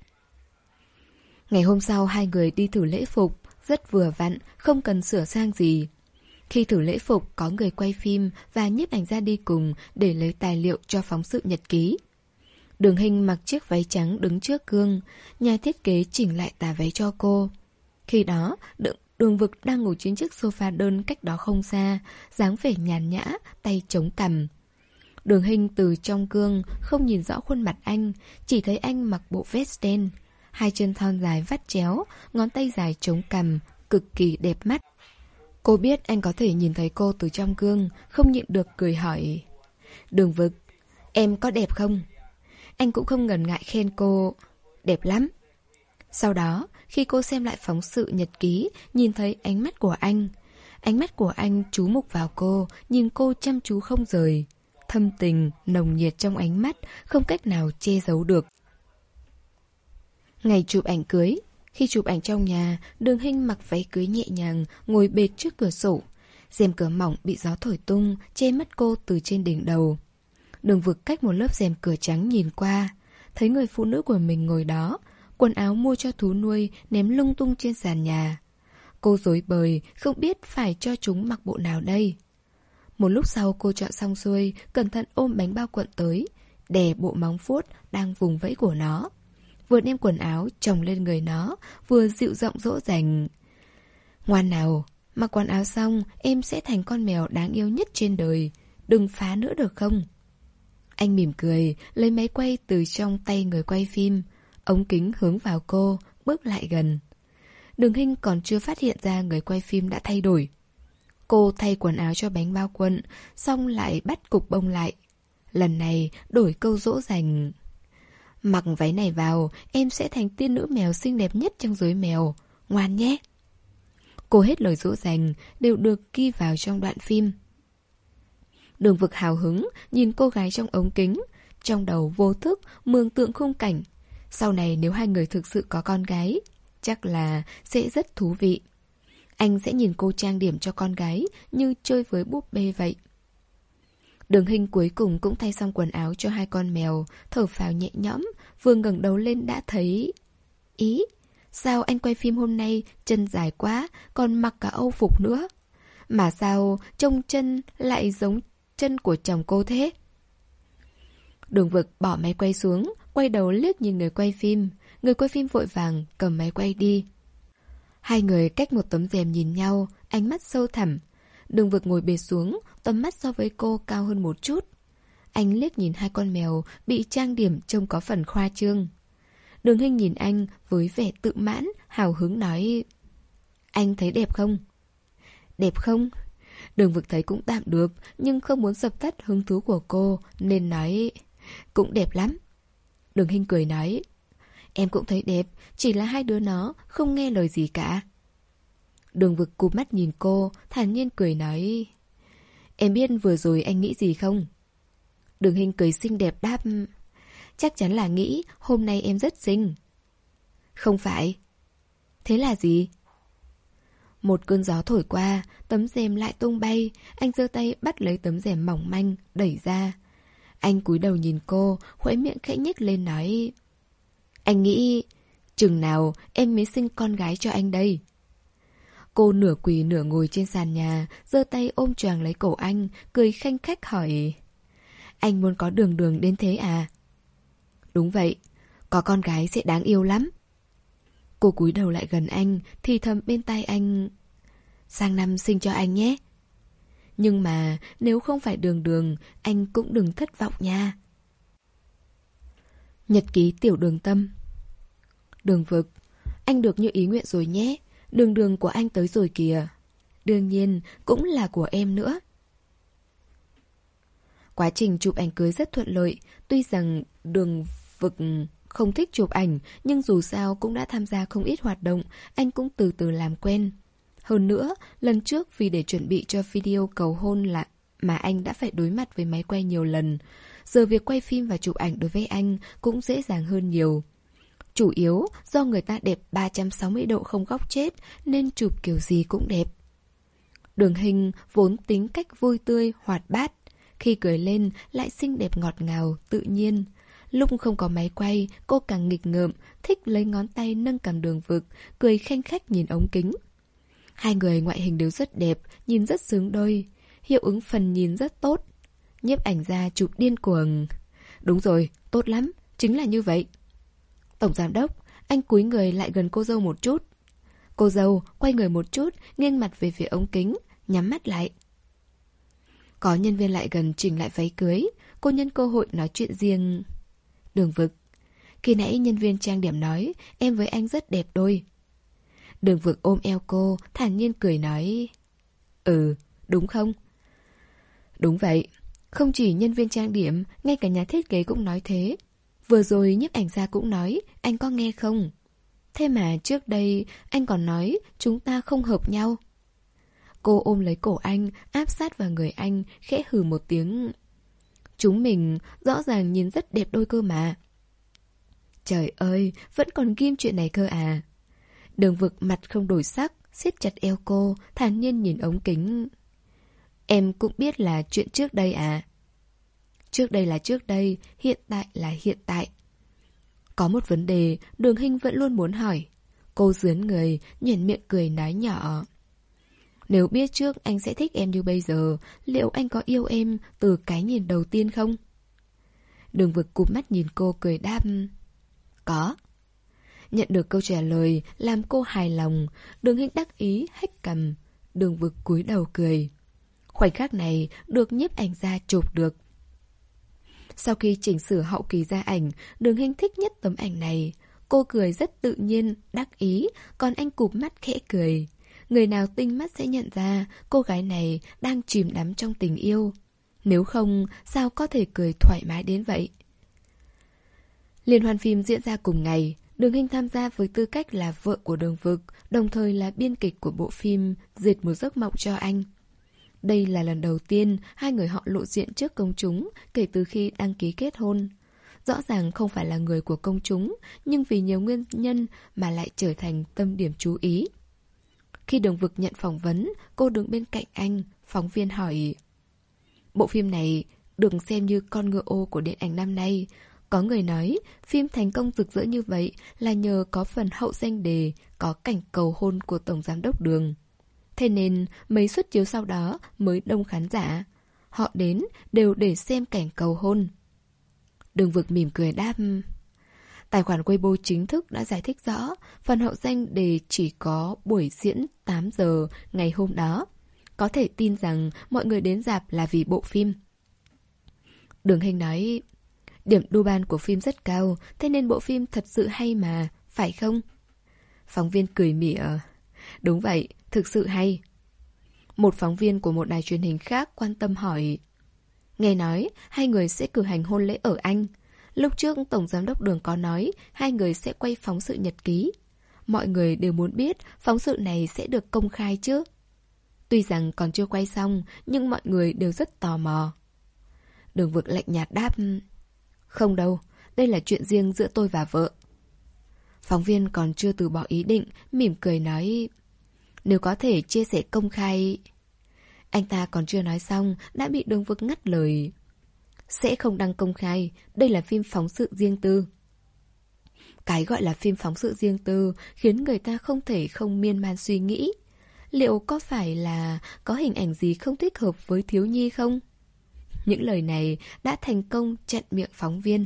Ngày hôm sau hai người đi thử lễ phục, rất vừa vặn, không cần sửa sang gì. Khi thử lễ phục có người quay phim và nhiếp ảnh ra đi cùng để lấy tài liệu cho phóng sự nhật ký. Đường Hinh mặc chiếc váy trắng đứng trước gương, nhà thiết kế chỉnh lại tà váy cho cô. Khi đó, Đường, đường Vực đang ngồi trên chiếc sofa đơn cách đó không xa, dáng vẻ nhàn nhã, tay chống cằm. Đường Hinh từ trong gương không nhìn rõ khuôn mặt anh, chỉ thấy anh mặc bộ vest đen, hai chân thon dài vắt chéo, ngón tay dài chống cằm, cực kỳ đẹp mắt. Cô biết anh có thể nhìn thấy cô từ trong gương, không nhịn được cười hỏi: Đường Vực, em có đẹp không? Anh cũng không ngần ngại khen cô: Đẹp lắm. Sau đó, khi cô xem lại phóng sự nhật ký, nhìn thấy ánh mắt của anh. Ánh mắt của anh chú mục vào cô, nhìn cô chăm chú không rời. Thâm tình, nồng nhiệt trong ánh mắt, không cách nào che giấu được. Ngày chụp ảnh cưới. Khi chụp ảnh trong nhà, Đường Hinh mặc váy cưới nhẹ nhàng, ngồi bệt trước cửa sổ. Rèm cửa mỏng bị gió thổi tung, che mất cô từ trên đỉnh đầu. Đường Vực cách một lớp rèm cửa trắng nhìn qua, thấy người phụ nữ của mình ngồi đó, quần áo mua cho thú nuôi ném lung tung trên sàn nhà. Cô rối bời, không biết phải cho chúng mặc bộ nào đây. Một lúc sau cô chọn xong xuôi, cẩn thận ôm bánh bao cuộn tới, đè bộ móng vuốt đang vùng vẫy của nó. Vừa đem quần áo chồng lên người nó, vừa dịu giọng dỗ dành. Ngoan nào, mặc quần áo xong em sẽ thành con mèo đáng yêu nhất trên đời. Đừng phá nữa được không? Anh mỉm cười, lấy máy quay từ trong tay người quay phim. Ống kính hướng vào cô, bước lại gần. Đường Hinh còn chưa phát hiện ra người quay phim đã thay đổi. Cô thay quần áo cho bánh bao cuộn, xong lại bắt cục bông lại. Lần này đổi câu dỗ dành. Mặc váy này vào, em sẽ thành tiên nữ mèo xinh đẹp nhất trong giới mèo. Ngoan nhé. Cô hết lời dỗ dành, đều được ghi vào trong đoạn phim. Đường Vực hào hứng, nhìn cô gái trong ống kính. Trong đầu vô thức, mường tượng khung cảnh. Sau này nếu hai người thực sự có con gái, chắc là sẽ rất thú vị. Anh sẽ nhìn cô trang điểm cho con gái như chơi với búp bê vậy. Đường Hinh cuối cùng cũng thay xong quần áo cho hai con mèo, thở phào nhẹ nhõm, vừa ngẩng đầu lên đã thấy... Ý, sao anh quay phim hôm nay chân dài quá, còn mặc cả âu phục nữa? Mà sao trông chân lại giống chân của chồng cô thế? Đường Vực bỏ máy quay xuống, quay đầu liếc nhìn người quay phim. Người quay phim vội vàng cầm máy quay đi. Hai người cách một tấm rèm nhìn nhau, ánh mắt sâu thẳm. Đường Vực ngồi bệt xuống, tầm mắt so với cô cao hơn một chút. Anh liếc nhìn hai con mèo bị trang điểm trông có phần khoa trương. Đường Hinh nhìn anh với vẻ tự mãn, hào hứng nói: Anh thấy đẹp không? Đẹp không? Đường Vực thấy cũng tạm được, nhưng không muốn dập tắt hứng thú của cô, nên nói: Cũng đẹp lắm. Đường Hinh cười nói: Em cũng thấy đẹp, chỉ là hai đứa nó không nghe lời gì cả. Đường Vực cụp mắt nhìn cô, thản nhiên cười nói: Em biết vừa rồi anh nghĩ gì không? Đường Hinh cười xinh đẹp đáp: Chắc chắn là nghĩ hôm nay em rất xinh. Không phải. Thế là gì? Một cơn gió thổi qua, tấm rèm lại tung bay. Anh giơ tay bắt lấy tấm rèm mỏng manh, đẩy ra. Anh cúi đầu nhìn cô, khóe miệng khẽ nhếch lên nói: Anh nghĩ chừng nào em mới sinh con gái cho anh đây? Cô nửa quỳ nửa ngồi trên sàn nhà, giơ tay ôm choàng lấy cổ anh, cười khanh khách hỏi: Anh muốn có Đường Đường đến thế à? Đúng vậy, có con gái sẽ đáng yêu lắm. Cô cúi đầu lại gần anh, thì thầm bên tai anh: Sang năm sinh cho anh nhé. Nhưng mà nếu không phải Đường Đường, anh cũng đừng thất vọng nha. Nhật ký Tiểu Đường Tâm. Đường Vực, anh được như ý nguyện rồi nhé. Đường Đường của anh tới rồi kìa. Đương nhiên cũng là của em nữa. Quá trình chụp ảnh cưới rất thuận lợi. Tuy rằng Đường Vực không thích chụp ảnh, nhưng dù sao cũng đã tham gia không ít hoạt động. Anh cũng từ từ làm quen. Hơn nữa, lần trước vì để chuẩn bị cho video cầu hôn là mà anh đã phải đối mặt với máy quay nhiều lần. Giờ việc quay phim và chụp ảnh đối với anh cũng dễ dàng hơn nhiều. Chủ yếu do người ta đẹp ba trăm sáu mươi độ không góc chết, nên chụp kiểu gì cũng đẹp. Đường Hinh vốn tính cách vui tươi, hoạt bát. Khi cười lên lại xinh đẹp ngọt ngào, tự nhiên. Lúc không có máy quay, cô càng nghịch ngợm, thích lấy ngón tay nâng cằm Đường Vực, cười khanh khách nhìn ống kính. Hai người ngoại hình đều rất đẹp, nhìn rất xứng đôi. Hiệu ứng phần nhìn rất tốt. Nhiếp ảnh gia chụp điên cuồng. Đúng rồi, tốt lắm, chính là như vậy. Tổng giám đốc, anh cúi người lại gần cô dâu một chút. Cô dâu quay người một chút, nghiêng mặt về phía ống kính, nhắm mắt lại. Có nhân viên lại gần chỉnh lại váy cưới. Cô nhân cơ hội nói chuyện riêng. Đường Vực, khi nãy nhân viên trang điểm nói em với anh rất đẹp đôi. Đường Vực ôm eo cô, thản nhiên cười nói: Ừ, đúng không? Đúng vậy. Không chỉ nhân viên trang điểm, ngay cả nhà thiết kế cũng nói thế. Vừa rồi nhiếp ảnh gia cũng nói, anh có nghe không? Thế mà trước đây anh còn nói chúng ta không hợp nhau. Cô ôm lấy cổ anh, áp sát vào người anh, khẽ hừ một tiếng. Chúng mình rõ ràng nhìn rất đẹp đôi cơ mà. Trời ơi, vẫn còn ghim chuyện này cơ à. Đường Vực mặt không đổi sắc, siết chặt eo cô, thản nhiên nhìn ống kính. Em cũng biết là chuyện trước đây à? Trước đây là trước đây, hiện tại là hiện tại. Có một vấn đề Đường Hinh vẫn luôn muốn hỏi. Cô dướn người, nhoẻn miệng cười nói nhỏ. Nếu biết trước anh sẽ thích em như bây giờ, liệu anh có yêu em từ cái nhìn đầu tiên không? Đường Vực cụp mắt nhìn cô cười đáp. Có. Nhận được câu trả lời làm cô hài lòng, Đường Hinh đắc ý hách cằm. Đường Vực cúi đầu cười. Khoảnh khắc này được nhiếp ảnh gia chụp được. Sau khi chỉnh sửa hậu kỳ ra ảnh, Đường Hinh thích nhất tấm ảnh này. Cô cười rất tự nhiên, đắc ý, còn anh cụp mắt khẽ cười. Người nào tinh mắt sẽ nhận ra cô gái này đang chìm đắm trong tình yêu. Nếu không, sao có thể cười thoải mái đến vậy? Liên hoan phim diễn ra cùng ngày, Đường Hinh tham gia với tư cách là vợ của Đường Vực, đồng thời là biên kịch của bộ phim Dệt một giấc mộng cho anh. Đây là lần đầu tiên hai người họ lộ diện trước công chúng kể từ khi đăng ký kết hôn. Rõ ràng không phải là người của công chúng, nhưng vì nhiều nguyên nhân mà lại trở thành tâm điểm chú ý. Khi Đường Vực nhận phỏng vấn, cô đứng bên cạnh anh, phóng viên hỏi. Bộ phim này được xem như con ngựa ô của điện ảnh năm nay. Có người nói, phim thành công rực rỡ như vậy là nhờ có phần hậu danh đề, có cảnh cầu hôn của Tổng Giám đốc Đường. Thế nên, mấy suất chiếu sau đó mới đông khán giả. Họ đến đều để xem cảnh cầu hôn. Đường Vực mỉm cười đáp. Tài khoản Weibo chính thức đã giải thích rõ, phần hậu danh đề chỉ có buổi diễn tám giờ ngày hôm đó. Có thể tin rằng mọi người đến rạp là vì bộ phim. Đường Hinh nói, điểm đu ban của phim rất cao, thế nên bộ phim thật sự hay mà, phải không? Phóng viên cười mỉa. Đúng vậy, thực sự hay. Một phóng viên của một đài truyền hình khác quan tâm hỏi. Nghe nói, hai người sẽ cử hành hôn lễ ở Anh. Lúc trước Tổng Giám đốc Đường có nói hai người sẽ quay phóng sự nhật ký. Mọi người đều muốn biết phóng sự này sẽ được công khai chứ. Tuy rằng còn chưa quay xong, nhưng mọi người đều rất tò mò. Đường Vực lạnh nhạt đáp. Không đâu, đây là chuyện riêng giữa tôi và vợ. Phóng viên còn chưa từ bỏ ý định, mỉm cười nói. Nếu có thể chia sẻ công khai... Anh ta còn chưa nói xong, đã bị Đường Vực ngắt lời. Sẽ không đăng công khai, đây là phim phóng sự riêng tư. Cái gọi là phim phóng sự riêng tư khiến người ta không thể không miên man suy nghĩ. Liệu có phải là có hình ảnh gì không thích hợp với thiếu nhi không? Những lời này đã thành công chặn miệng phóng viên.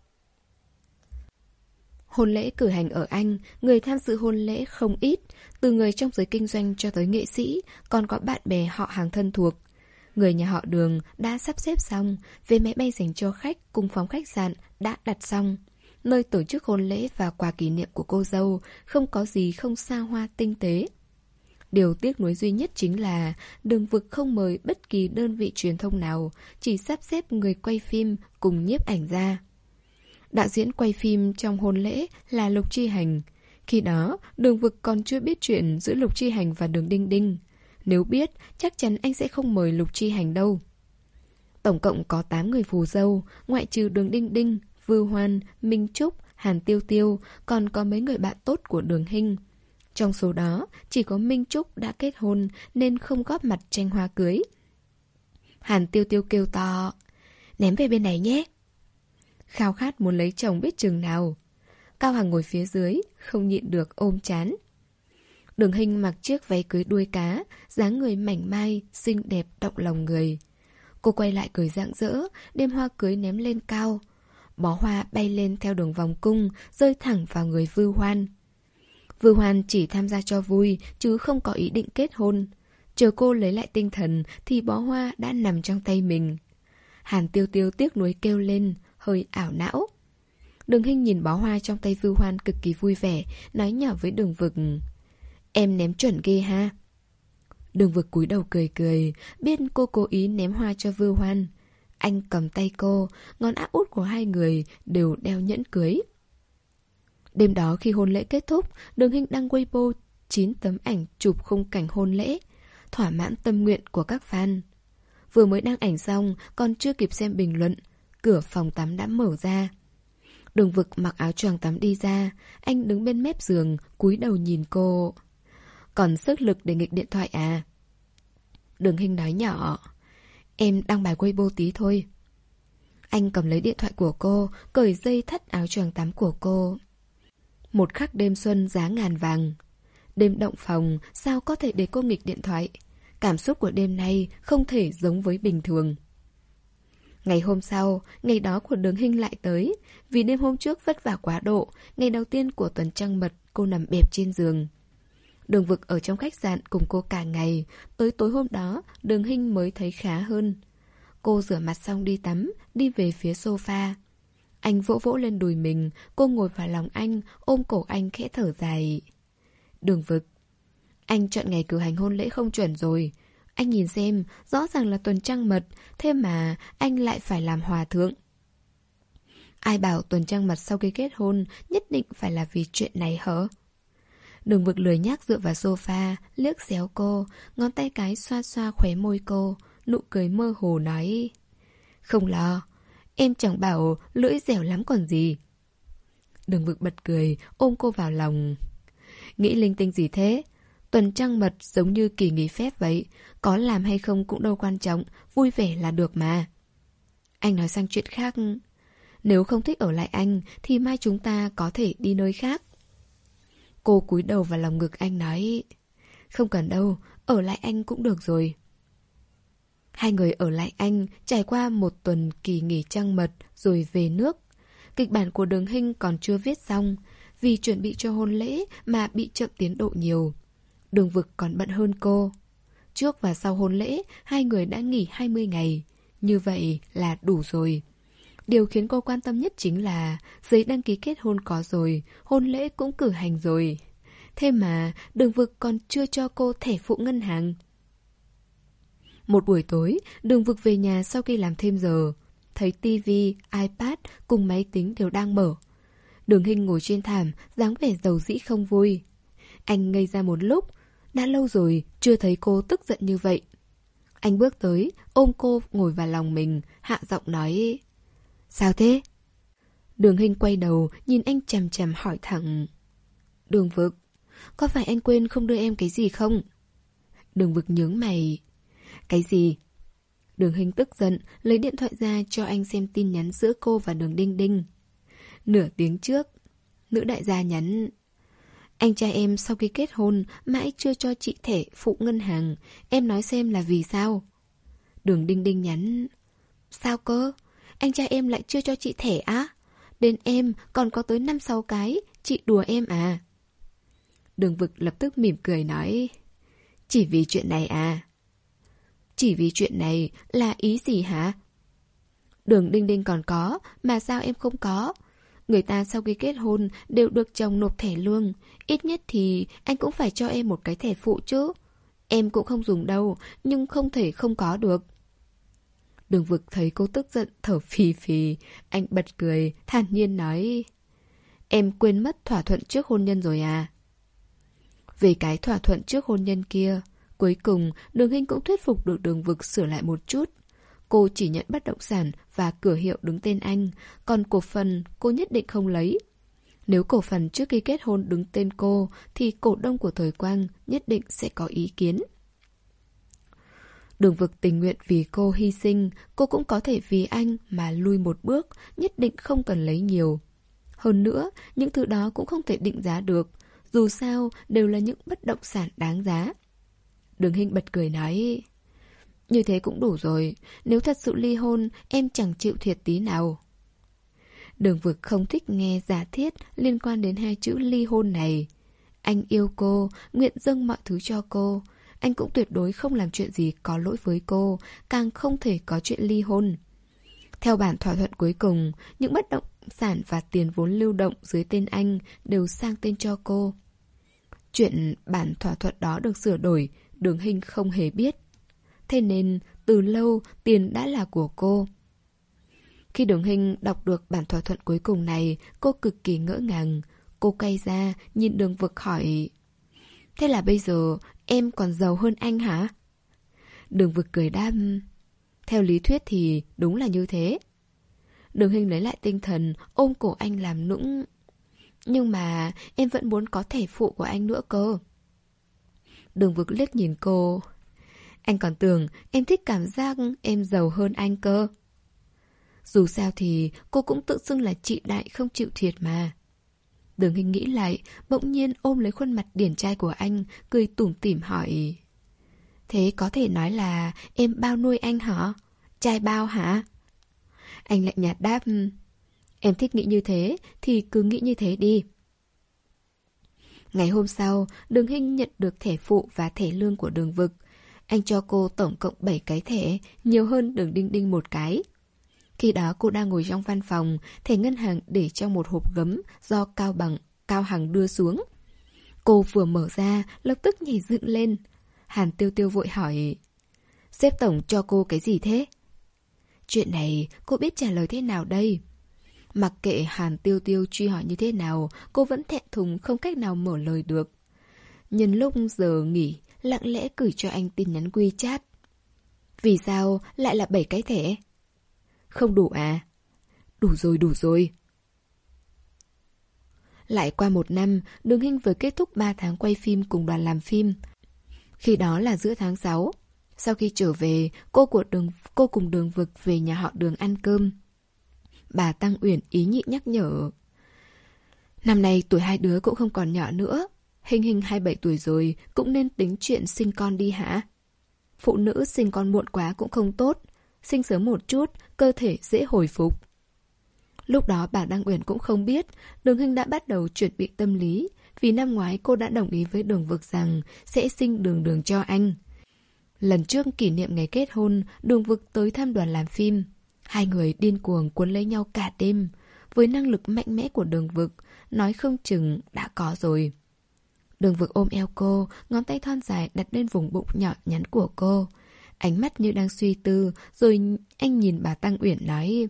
Hôn lễ cử hành ở Anh, người tham dự hôn lễ không ít, từ người trong giới kinh doanh cho tới nghệ sĩ, còn có bạn bè họ hàng thân thuộc. Người nhà họ Đường đã sắp xếp xong, vé máy bay dành cho khách cùng phòng khách sạn đã đặt xong. Nơi tổ chức hôn lễ và quà kỷ niệm của cô dâu không có gì không xa hoa tinh tế. Điều tiếc nuối duy nhất chính là Đường Vực không mời bất kỳ đơn vị truyền thông nào, chỉ sắp xếp người quay phim cùng nhiếp ảnh gia. Đạo diễn quay phim trong hôn lễ là Lục Chi Hành. Khi đó, Đường Vực còn chưa biết chuyện giữa Lục Chi Hành và Đường Đinh Đinh. Nếu biết, chắc chắn anh sẽ không mời Lục Chi Hành đâu. Tổng cộng có tám người phù dâu, ngoại trừ Đường Đinh Đinh, Vư Hoan, Minh Trúc, Hàn Tiêu Tiêu, còn có mấy người bạn tốt của Đường Hinh. Trong số đó, chỉ có Minh Trúc đã kết hôn nên không góp mặt tranh hoa cưới. Hàn Tiêu Tiêu kêu to, ném về bên này nhé. Khao khát muốn lấy chồng biết chừng nào. Cao Hằng ngồi phía dưới, không nhịn được ôm chán. Đường Hinh mặc chiếc váy cưới đuôi cá, dáng người mảnh mai, xinh đẹp động lòng người. Cô quay lại cười rạng rỡ, đem hoa cưới ném lên cao. Bó hoa bay lên theo đường vòng cung, rơi thẳng vào người Vư Hoan. Vư Hoan chỉ tham gia cho vui, chứ không có ý định kết hôn. Chờ cô lấy lại tinh thần thì bó hoa đã nằm trong tay mình. Hàn Tiêu Tiêu tiếc nuối kêu lên, hơi ảo não. Đường Hinh nhìn bó hoa trong tay Vư Hoan cực kỳ vui vẻ, nói nhỏ với Đường Vực. Em ném chuẩn ghê ha. Đường Vực cúi đầu cười cười, biết cô cố ý ném hoa cho Vư Hoan. Anh cầm tay cô, ngón áp út của hai người đều đeo nhẫn cưới. Đêm đó khi hôn lễ kết thúc, Đường Hinh đăng Weibo chín tấm ảnh chụp khung cảnh hôn lễ, thỏa mãn tâm nguyện của các fan. Vừa mới đăng ảnh xong, còn chưa kịp xem bình luận, cửa phòng tắm đã mở ra. Đường Vực mặc áo choàng tắm đi ra, anh đứng bên mép giường, cúi đầu nhìn cô. Còn sức lực để nghịch điện thoại à? Đường Hinh nói nhỏ. Em đăng bài Weibo tí thôi. Anh cầm lấy điện thoại của cô, cởi dây thắt áo choàng tắm của cô. Một khắc đêm xuân giá ngàn vàng. Đêm động phòng, sao có thể để cô nghịch điện thoại? Cảm xúc của đêm nay không thể giống với bình thường. Ngày hôm sau, ngày đó của Đường Hinh lại tới. Vì đêm hôm trước vất vả quá độ, ngày đầu tiên của tuần trăng mật, cô nằm bẹp trên giường. Đường Vực ở trong khách sạn cùng cô cả ngày. Tới tối hôm đó, Đường Hinh mới thấy khá hơn. Cô rửa mặt xong đi tắm, đi về phía sofa. Anh vỗ vỗ lên đùi mình, cô ngồi vào lòng anh, ôm cổ anh khẽ thở dài. Đường Vực, anh chọn ngày cử hành hôn lễ không chuẩn rồi. Anh nhìn xem, rõ ràng là tuần trăng mật, thế mà anh lại phải làm hòa thượng. Ai bảo tuần trăng mật sau khi kết hôn nhất định phải là vì chuyện này hả? Đường Vực lười nhác dựa vào sofa, liếc xéo cô, ngón tay cái xoa xoa khóe môi cô, nụ cười mơ hồ nói. Không lo, em chẳng bảo lưỡi dẻo lắm còn gì. Đường Vực bật cười, ôm cô vào lòng. Nghĩ linh tinh gì thế? Tuần trăng mật giống như kỳ nghỉ phép vậy, có làm hay không cũng đâu quan trọng, vui vẻ là được mà. Anh nói sang chuyện khác. Nếu không thích ở lại anh thì mai chúng ta có thể đi nơi khác. Cô cúi đầu vào lòng ngực anh nói. Không cần đâu, ở lại anh cũng được rồi. Hai người ở lại anh, trải qua một tuần kỳ nghỉ trăng mật rồi về nước. Kịch bản của Đường Hinh còn chưa viết xong, vì chuẩn bị cho hôn lễ mà bị chậm tiến độ nhiều. Đường Vực còn bận hơn cô. Trước và sau hôn lễ, hai người đã nghỉ hai mươi ngày. Như vậy là đủ rồi. Điều khiến cô quan tâm nhất chính là giấy đăng ký kết hôn có rồi, hôn lễ cũng cử hành rồi. Thế mà Đường Vực còn chưa cho cô thẻ phụ ngân hàng. Một buổi tối, Đường Vực về nhà sau khi làm thêm giờ. Thấy tivi, iPad cùng máy tính đều đang mở. Đường Hinh ngồi trên thảm, dáng vẻ dầu dĩ không vui. Anh ngây ra một lúc, đã lâu rồi chưa thấy cô tức giận như vậy. Anh bước tới, ôm cô ngồi vào lòng mình, hạ giọng nói. Sao thế? Đường Hinh quay đầu, nhìn anh chằm chằm hỏi thẳng. Đường Vực, có phải anh quên không đưa em cái gì không? Đường Vực nhướng mày. Cái gì? Đường Hinh tức giận, lấy điện thoại ra cho anh xem tin nhắn giữa cô và Đường Đinh Đinh. Nửa tiếng trước, nữ đại gia nhắn. Anh trai em sau khi kết hôn mãi chưa cho chị thẻ phụ ngân hàng. Em nói xem là vì sao? Đường Đinh Đinh nhắn. Sao cơ? Anh trai em lại chưa cho chị thẻ á? Bên em còn có tới năm sáu cái, chị đùa em à? Đường Vực lập tức mỉm cười nói. Chỉ vì chuyện này à? Chỉ vì chuyện này là ý gì hả? Đường Đinh Đinh còn có, mà sao em không có? Người ta sau khi kết hôn đều được chồng nộp thẻ lương. Ít nhất thì anh cũng phải cho em một cái thẻ phụ chứ. Em cũng không dùng đâu, nhưng không thể không có được. Đường Vực thấy cô tức giận thở phì phì. Anh bật cười, thản nhiên nói. Em quên mất thỏa thuận trước hôn nhân rồi à? Về cái thỏa thuận trước hôn nhân kia, cuối cùng Đường Hinh cũng thuyết phục được Đường Vực sửa lại một chút. Cô chỉ nhận bất động sản và cửa hiệu đứng tên anh, còn cổ phần cô nhất định không lấy. Nếu cổ phần trước khi kết hôn đứng tên cô, thì cổ đông của Thời Quang nhất định sẽ có ý kiến. Đường Vực tình nguyện vì cô hy sinh, cô cũng có thể vì anh mà lui một bước, nhất định không cần lấy nhiều. Hơn nữa, những thứ đó cũng không thể định giá được, dù sao đều là những bất động sản đáng giá. Đường Hinh bật cười nói. Như thế cũng đủ rồi, nếu thật sự ly hôn, em chẳng chịu thiệt tí nào. Đường Vực không thích nghe giả thiết liên quan đến hai chữ ly hôn này. Anh yêu cô, nguyện dâng mọi thứ cho cô. Anh cũng tuyệt đối không làm chuyện gì có lỗi với cô, càng không thể có chuyện ly hôn. Theo bản thỏa thuận cuối cùng, những bất động sản và tiền vốn lưu động dưới tên anh đều sang tên cho cô. Chuyện bản thỏa thuận đó được sửa đổi, Đường Hinh không hề biết. Thế nên, từ lâu, tiền đã là của cô. Khi Đường Hinh đọc được bản thỏa thuận cuối cùng này, cô cực kỳ ngỡ ngàng. Cô quay ra, nhìn Đường Vực hỏi. Thế là bây giờ, em còn giàu hơn anh hả? Đường Vực cười đáp. Theo lý thuyết thì đúng là như thế. Đường Hinh lấy lại tinh thần, ôm cổ anh làm nũng. Nhưng mà em vẫn muốn có thẻ phụ của anh nữa cơ. Đường Vực liếc nhìn cô. Anh còn tưởng em thích cảm giác em giàu hơn anh cơ. Dù sao thì cô cũng tự xưng là chị đại không chịu thiệt mà. Đường Hinh nghĩ lại, bỗng nhiên ôm lấy khuôn mặt điển trai của anh, cười tủm tỉm hỏi. Thế có thể nói là em bao nuôi anh hả? Trai bao hả? Anh lạnh nhạt đáp. Em thích nghĩ như thế thì cứ nghĩ như thế đi. Ngày hôm sau, Đường Hinh nhận được thẻ phụ và thẻ lương của Đường Vực. Anh cho cô tổng cộng bảy cái thẻ, nhiều hơn Đường Đinh Đinh một cái. Khi đó cô đang ngồi trong văn phòng, thẻ ngân hàng để trong một hộp gấm do Cao Bằng, Cao Hằng đưa xuống. Cô vừa mở ra, lập tức nhảy dựng lên. Hàn Tiêu Tiêu vội hỏi, sếp tổng cho cô cái gì thế? Chuyện này cô biết trả lời thế nào đây? Mặc kệ Hàn Tiêu Tiêu truy hỏi như thế nào, cô vẫn thẹn thùng không cách nào mở lời được. Nhân lúc giờ nghỉ, lặng lẽ gửi cho anh tin nhắn WeChat. Vì sao lại là bảy cái thẻ? Không đủ à? Đủ rồi, đủ rồi. Lại qua một năm, Đường Hinh vừa kết thúc ba tháng quay phim cùng đoàn làm phim. Khi đó là giữa tháng sáu. Sau khi trở về, cô, của đường, cô cùng Đường Vực về nhà họ Đường ăn cơm. Bà Tăng Uyển ý nhị nhắc nhở. Năm nay tuổi hai đứa cũng không còn nhỏ nữa. Hình Hình hai mươi bảy tuổi rồi, cũng nên tính chuyện sinh con đi hả? Phụ nữ sinh con muộn quá cũng không tốt. Sinh sớm một chút, cơ thể dễ hồi phục. Lúc đó bà Đăng Uyển cũng không biết Đường Hinh đã bắt đầu chuẩn bị tâm lý. Vì năm ngoái cô đã đồng ý với Đường Vực rằng sẽ sinh Đường Đường cho anh. Lần trước kỷ niệm ngày kết hôn, Đường Vực tới thăm đoàn làm phim. Hai người điên cuồng cuốn lấy nhau cả đêm. Với năng lực mạnh mẽ của Đường Vực, nói không chừng đã có rồi. Đường Vực ôm eo cô, ngón tay thon dài đặt lên vùng bụng nhỏ nhắn của cô. Ánh mắt như đang suy tư, rồi anh nhìn bà Tăng Uyển nói: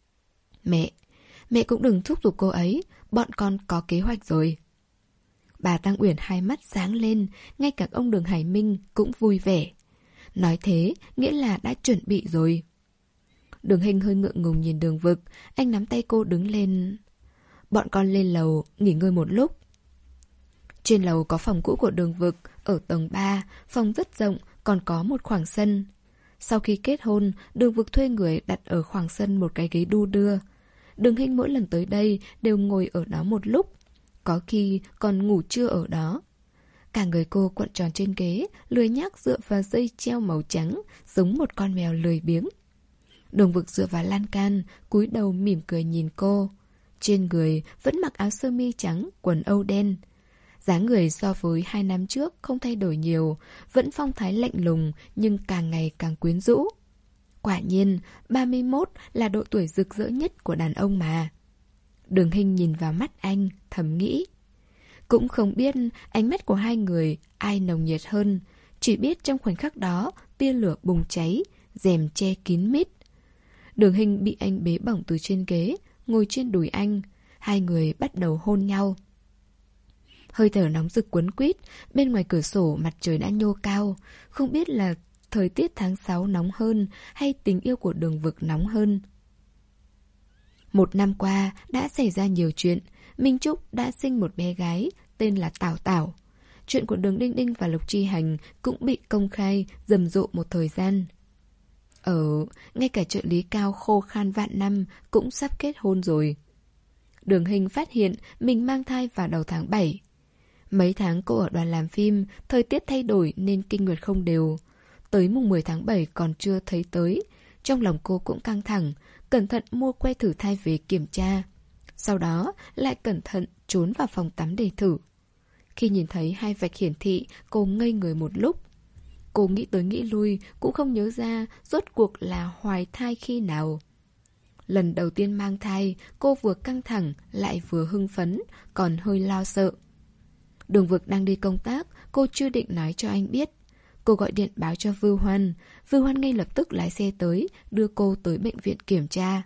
Mẹ, mẹ cũng đừng thúc giục cô ấy, bọn con có kế hoạch rồi. Bà Tăng Uyển hai mắt sáng lên, ngay cả ông Đường Hải Minh cũng vui vẻ. Nói thế, nghĩa là đã chuẩn bị rồi. Đường Hinh hơi ngượng ngùng nhìn Đường Vực, anh nắm tay cô đứng lên. Bọn con lên lầu, nghỉ ngơi một lúc. Trên lầu có phòng cũ của Đường Vực, ở tầng ba, phòng rất rộng, còn có một khoảng sân. Sau khi kết hôn, Đường Vực thuê người đặt ở khoảng sân một cái ghế đu đưa. Đường Hinh mỗi lần tới đây đều ngồi ở đó một lúc, có khi còn ngủ trưa ở đó. Cả người cô cuộn tròn trên ghế, lười nhác dựa vào dây treo màu trắng, giống một con mèo lười biếng. Đường Vực dựa vào lan can, cúi đầu mỉm cười nhìn cô. Trên người vẫn mặc áo sơ mi trắng, quần âu đen. Dáng người so với hai năm trước không thay đổi nhiều, vẫn phong thái lạnh lùng nhưng càng ngày càng quyến rũ. Quả nhiên, ba mươi mốt là độ tuổi rực rỡ nhất của đàn ông mà. Đường Hinh nhìn vào mắt anh, thầm nghĩ. Cũng không biết ánh mắt của hai người ai nồng nhiệt hơn, chỉ biết trong khoảnh khắc đó tia lửa bùng cháy, rèm che kín mít. Đường Hinh bị anh bế bổng từ trên ghế, ngồi trên đùi anh, hai người bắt đầu hôn nhau. Hơi thở nóng rực cuốn quýt, bên ngoài cửa sổ mặt trời đã nhô cao, không biết là thời tiết tháng sáu nóng hơn hay tình yêu của Đường Vực nóng hơn. Một năm qua đã xảy ra nhiều chuyện. Minh Trúc đã sinh một bé gái tên là Tảo Tảo. Chuyện của Đường Đinh Đinh và Lục Chi Hành cũng bị công khai rầm rộ một thời gian. Ở, ngay cả trợ lý Cao khô khan vạn năm cũng sắp kết hôn rồi. Đường Hinh phát hiện mình mang thai vào đầu tháng bảy. Mấy tháng cô ở đoàn làm phim, thời tiết thay đổi nên kinh nguyệt không đều. Tới mùng mười tháng bảy còn chưa thấy tới. Trong lòng cô cũng căng thẳng, cẩn thận mua que thử thai về kiểm tra. Sau đó lại cẩn thận trốn vào phòng tắm để thử. Khi nhìn thấy hai vạch hiển thị, cô ngây người một lúc. Cô nghĩ tới nghĩ lui, cũng không nhớ ra rốt cuộc là hoài thai khi nào. Lần đầu tiên mang thai, cô vừa căng thẳng lại vừa hưng phấn, còn hơi lo sợ. Đường Vực đang đi công tác, cô chưa định nói cho anh biết. Cô gọi điện báo cho Vưu Hoan. Vưu Hoan ngay lập tức lái xe tới, đưa cô tới bệnh viện kiểm tra.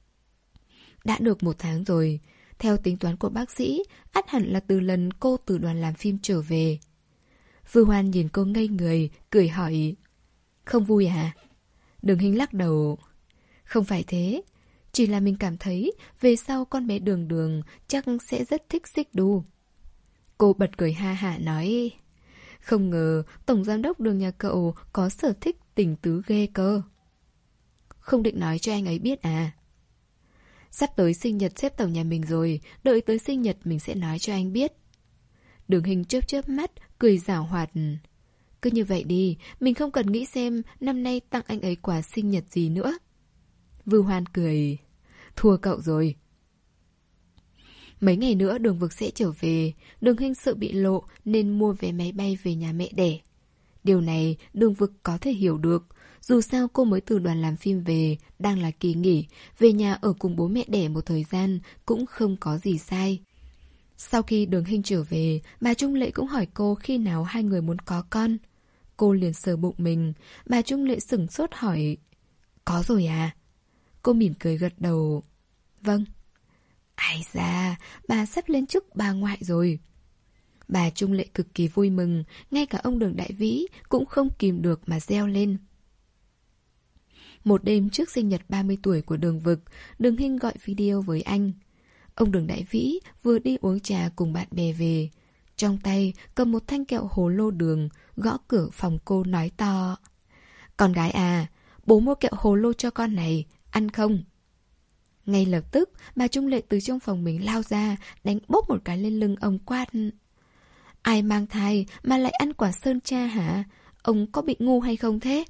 Đã được một tháng rồi. Theo tính toán của bác sĩ, ắt hẳn là từ lần cô từ đoàn làm phim trở về. Vưu Hoan nhìn cô ngây người, cười hỏi. Không vui à? Đường Hinh lắc đầu. Không phải thế. Chỉ là mình cảm thấy về sau con bé Đường Đường chắc sẽ rất thích xích đu. Cô bật cười ha hả nói. Không ngờ tổng giám đốc Đường nhà cậu có sở thích tình tứ ghê cơ. Không định nói cho anh ấy biết à? Sắp tới sinh nhật sếp tổng nhà mình rồi, đợi tới sinh nhật mình sẽ nói cho anh biết. Đường Hình chớp chớp mắt, cười giảo hoạt. Cứ như vậy đi, mình không cần nghĩ xem năm nay tặng anh ấy quà sinh nhật gì nữa. Vưu Hoan cười. Thua cậu rồi. Mấy ngày nữa Đường Vực sẽ trở về. Đường Hình sợ bị lộ nên mua vé máy bay về nhà mẹ đẻ. Điều này Đường Vực có thể hiểu được. Dù sao cô mới từ đoàn làm phim về, đang là kỳ nghỉ, về nhà ở cùng bố mẹ đẻ một thời gian cũng không có gì sai. Sau khi Đường Hình trở về, bà Trung Lệ cũng hỏi cô khi nào hai người muốn có con. Cô liền sờ bụng mình, bà Trung Lệ sửng sốt hỏi, có rồi à? Cô mỉm cười gật đầu, vâng. Ai da, bà sắp lên chức bà ngoại rồi. Bà Trung Lệ cực kỳ vui mừng, ngay cả ông Đường Đại Vĩ cũng không kìm được mà reo lên. Một đêm trước sinh nhật ba mươi tuổi của Đường Vực, Đường Hình gọi video với anh. Ông Đường Đại Vĩ vừa đi uống trà cùng bạn bè về. Trong tay cầm một thanh kẹo hồ lô đường, gõ cửa phòng cô nói to. Con gái à, bố mua kẹo hồ lô cho con này, ăn không? Ngay lập tức, bà Trung Lệ từ trong phòng mình lao ra, đánh bốp một cái lên lưng ông quát. Ai mang thai mà lại ăn quả sơn tra hả? Ông có bị ngu hay không thế?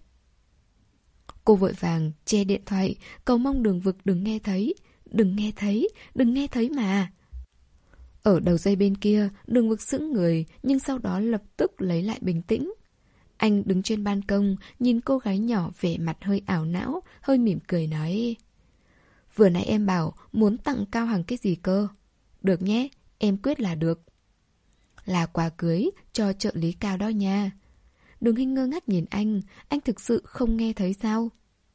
Cô vội vàng che điện thoại, cầu mong Đường Vực đừng nghe thấy. Đừng nghe thấy, đừng nghe thấy mà. Ở đầu dây bên kia, Đường Vực sững người, nhưng sau đó lập tức lấy lại bình tĩnh. Anh đứng trên ban công, nhìn cô gái nhỏ vẻ mặt hơi ảo não, hơi mỉm cười nói. Vừa nãy em bảo muốn tặng Cao Hằng cái gì cơ? Được nhé, em quyết là được. Là quà cưới cho trợ lý Cao đó nha. Đường Hình ngơ ngác nhìn anh, anh thực sự không nghe thấy sao?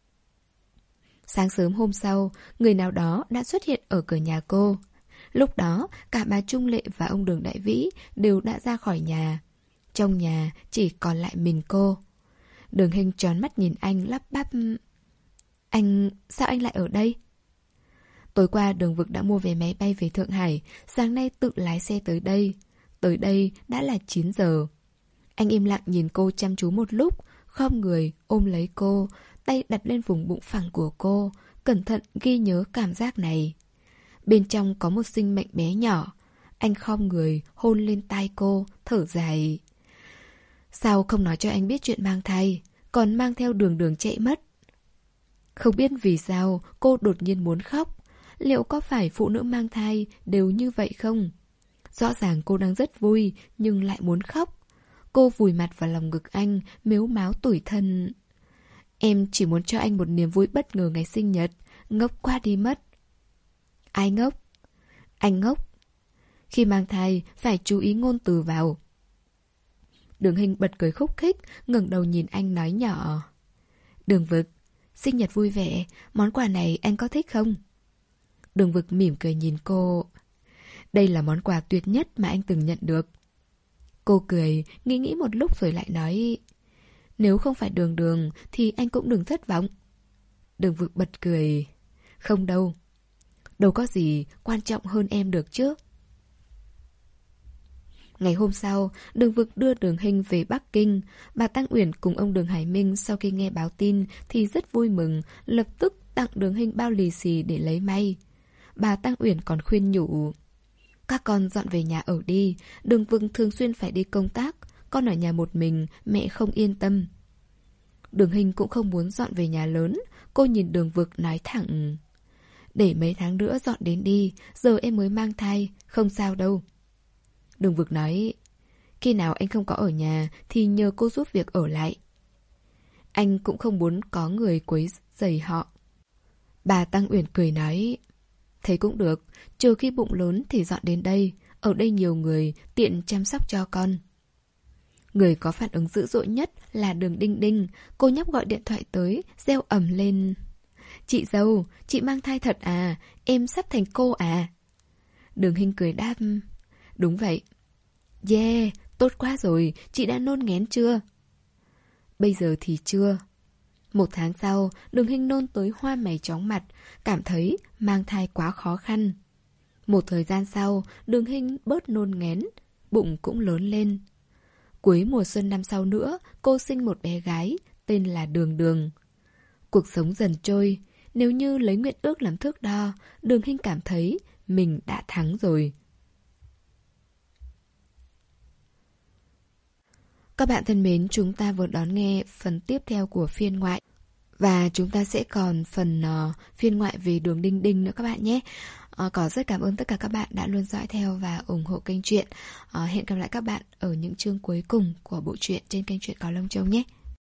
Sáng sớm hôm sau, người nào đó đã xuất hiện ở cửa nhà cô. Lúc đó, cả bà Trung Lệ và ông Đường Đại Vĩ đều đã ra khỏi nhà. Trong nhà chỉ còn lại mình cô. Đường Hình tròn mắt nhìn anh lắp bắp. Anh... sao anh lại ở đây? Tối qua Đường Vực đã mua vé máy bay về Thượng Hải, sáng nay tự lái xe tới đây. Tới đây đã là chín giờ. Anh im lặng nhìn cô chăm chú một lúc, khom người ôm lấy cô, tay đặt lên vùng bụng phẳng của cô, cẩn thận ghi nhớ cảm giác này. Bên trong có một sinh mệnh bé nhỏ. Anh khom người hôn lên tai cô, thở dài. Sao không nói cho anh biết chuyện mang thai, còn mang theo Đường Đường chạy mất? Không biết vì sao cô đột nhiên muốn khóc. Liệu có phải phụ nữ mang thai đều như vậy không? Rõ ràng cô đang rất vui nhưng lại muốn khóc. Cô vùi mặt vào lòng ngực anh, mếu máo tủi thân. Em chỉ muốn cho anh một niềm vui bất ngờ ngày sinh nhật. Ngốc quá đi mất. Ai ngốc? Anh ngốc. Khi mang thai phải chú ý ngôn từ vào. Đường Hình bật cười khúc khích, ngẩng đầu nhìn anh nói nhỏ. Đường Vực, sinh nhật vui vẻ, món quà này anh có thích không? Đường Vực mỉm cười nhìn cô. Đây là món quà tuyệt nhất mà anh từng nhận được. Cô cười, nghĩ nghĩ một lúc rồi lại nói. Nếu không phải Đường Đường thì anh cũng đừng thất vọng. Đường Vực bật cười. Không đâu. Đâu có gì quan trọng hơn em được chứ. Ngày hôm sau, Đường Vực đưa Đường Hình về Bắc Kinh. Bà Tăng Uyển cùng ông Đường Hải Minh sau khi nghe báo tin thì rất vui mừng, lập tức tặng Đường Hình bao lì xì để lấy may. Bà Tăng Uyển còn khuyên nhủ. Các con dọn về nhà ở đi, Đường Vực thường xuyên phải đi công tác, con ở nhà một mình, mẹ không yên tâm. Đường Hình cũng không muốn dọn về nhà lớn, cô nhìn Đường Vực nói thẳng. Để mấy tháng nữa dọn đến đi, giờ em mới mang thai, không sao đâu. Đường Vực nói, khi nào anh không có ở nhà thì nhờ cô giúp việc ở lại. Anh cũng không muốn có người quấy rầy họ. Bà Tăng Uyển cười nói, thế cũng được, trừ khi bụng lớn thì dọn đến đây, ở đây nhiều người, tiện chăm sóc cho con. Người có phản ứng dữ dội nhất là Đường Đinh Đinh, cô nhóc gọi điện thoại tới, reo ầm lên. Chị dâu, chị mang thai thật à, em sắp thành cô à? Đường Hình cười đáp, đúng vậy. Yeah, tốt quá rồi, chị đã nôn nghén chưa? Bây giờ thì chưa. Một tháng sau, Đường Hình nôn tới hoa mày chóng mặt, cảm thấy mang thai quá khó khăn. Một thời gian sau, Đường Hình bớt nôn nghén, bụng cũng lớn lên. Cuối mùa xuân năm sau nữa, cô sinh một bé gái, tên là Đường Đường. Cuộc sống dần trôi, nếu như lấy nguyện ước làm thước đo, Đường Hinh cảm thấy mình đã thắng rồi. Các bạn thân mến, chúng ta vừa đón nghe phần tiếp theo của phiên ngoại. Và chúng ta sẽ còn phần uh, phiên ngoại về Đường Đinh Đinh nữa các bạn nhé. Uh, có rất cảm ơn tất cả các bạn đã luôn dõi theo và ủng hộ kênh truyện. Uh, hẹn gặp lại các bạn ở những chương cuối cùng của bộ truyện trên kênh Truyện Có Lông Châu nhé.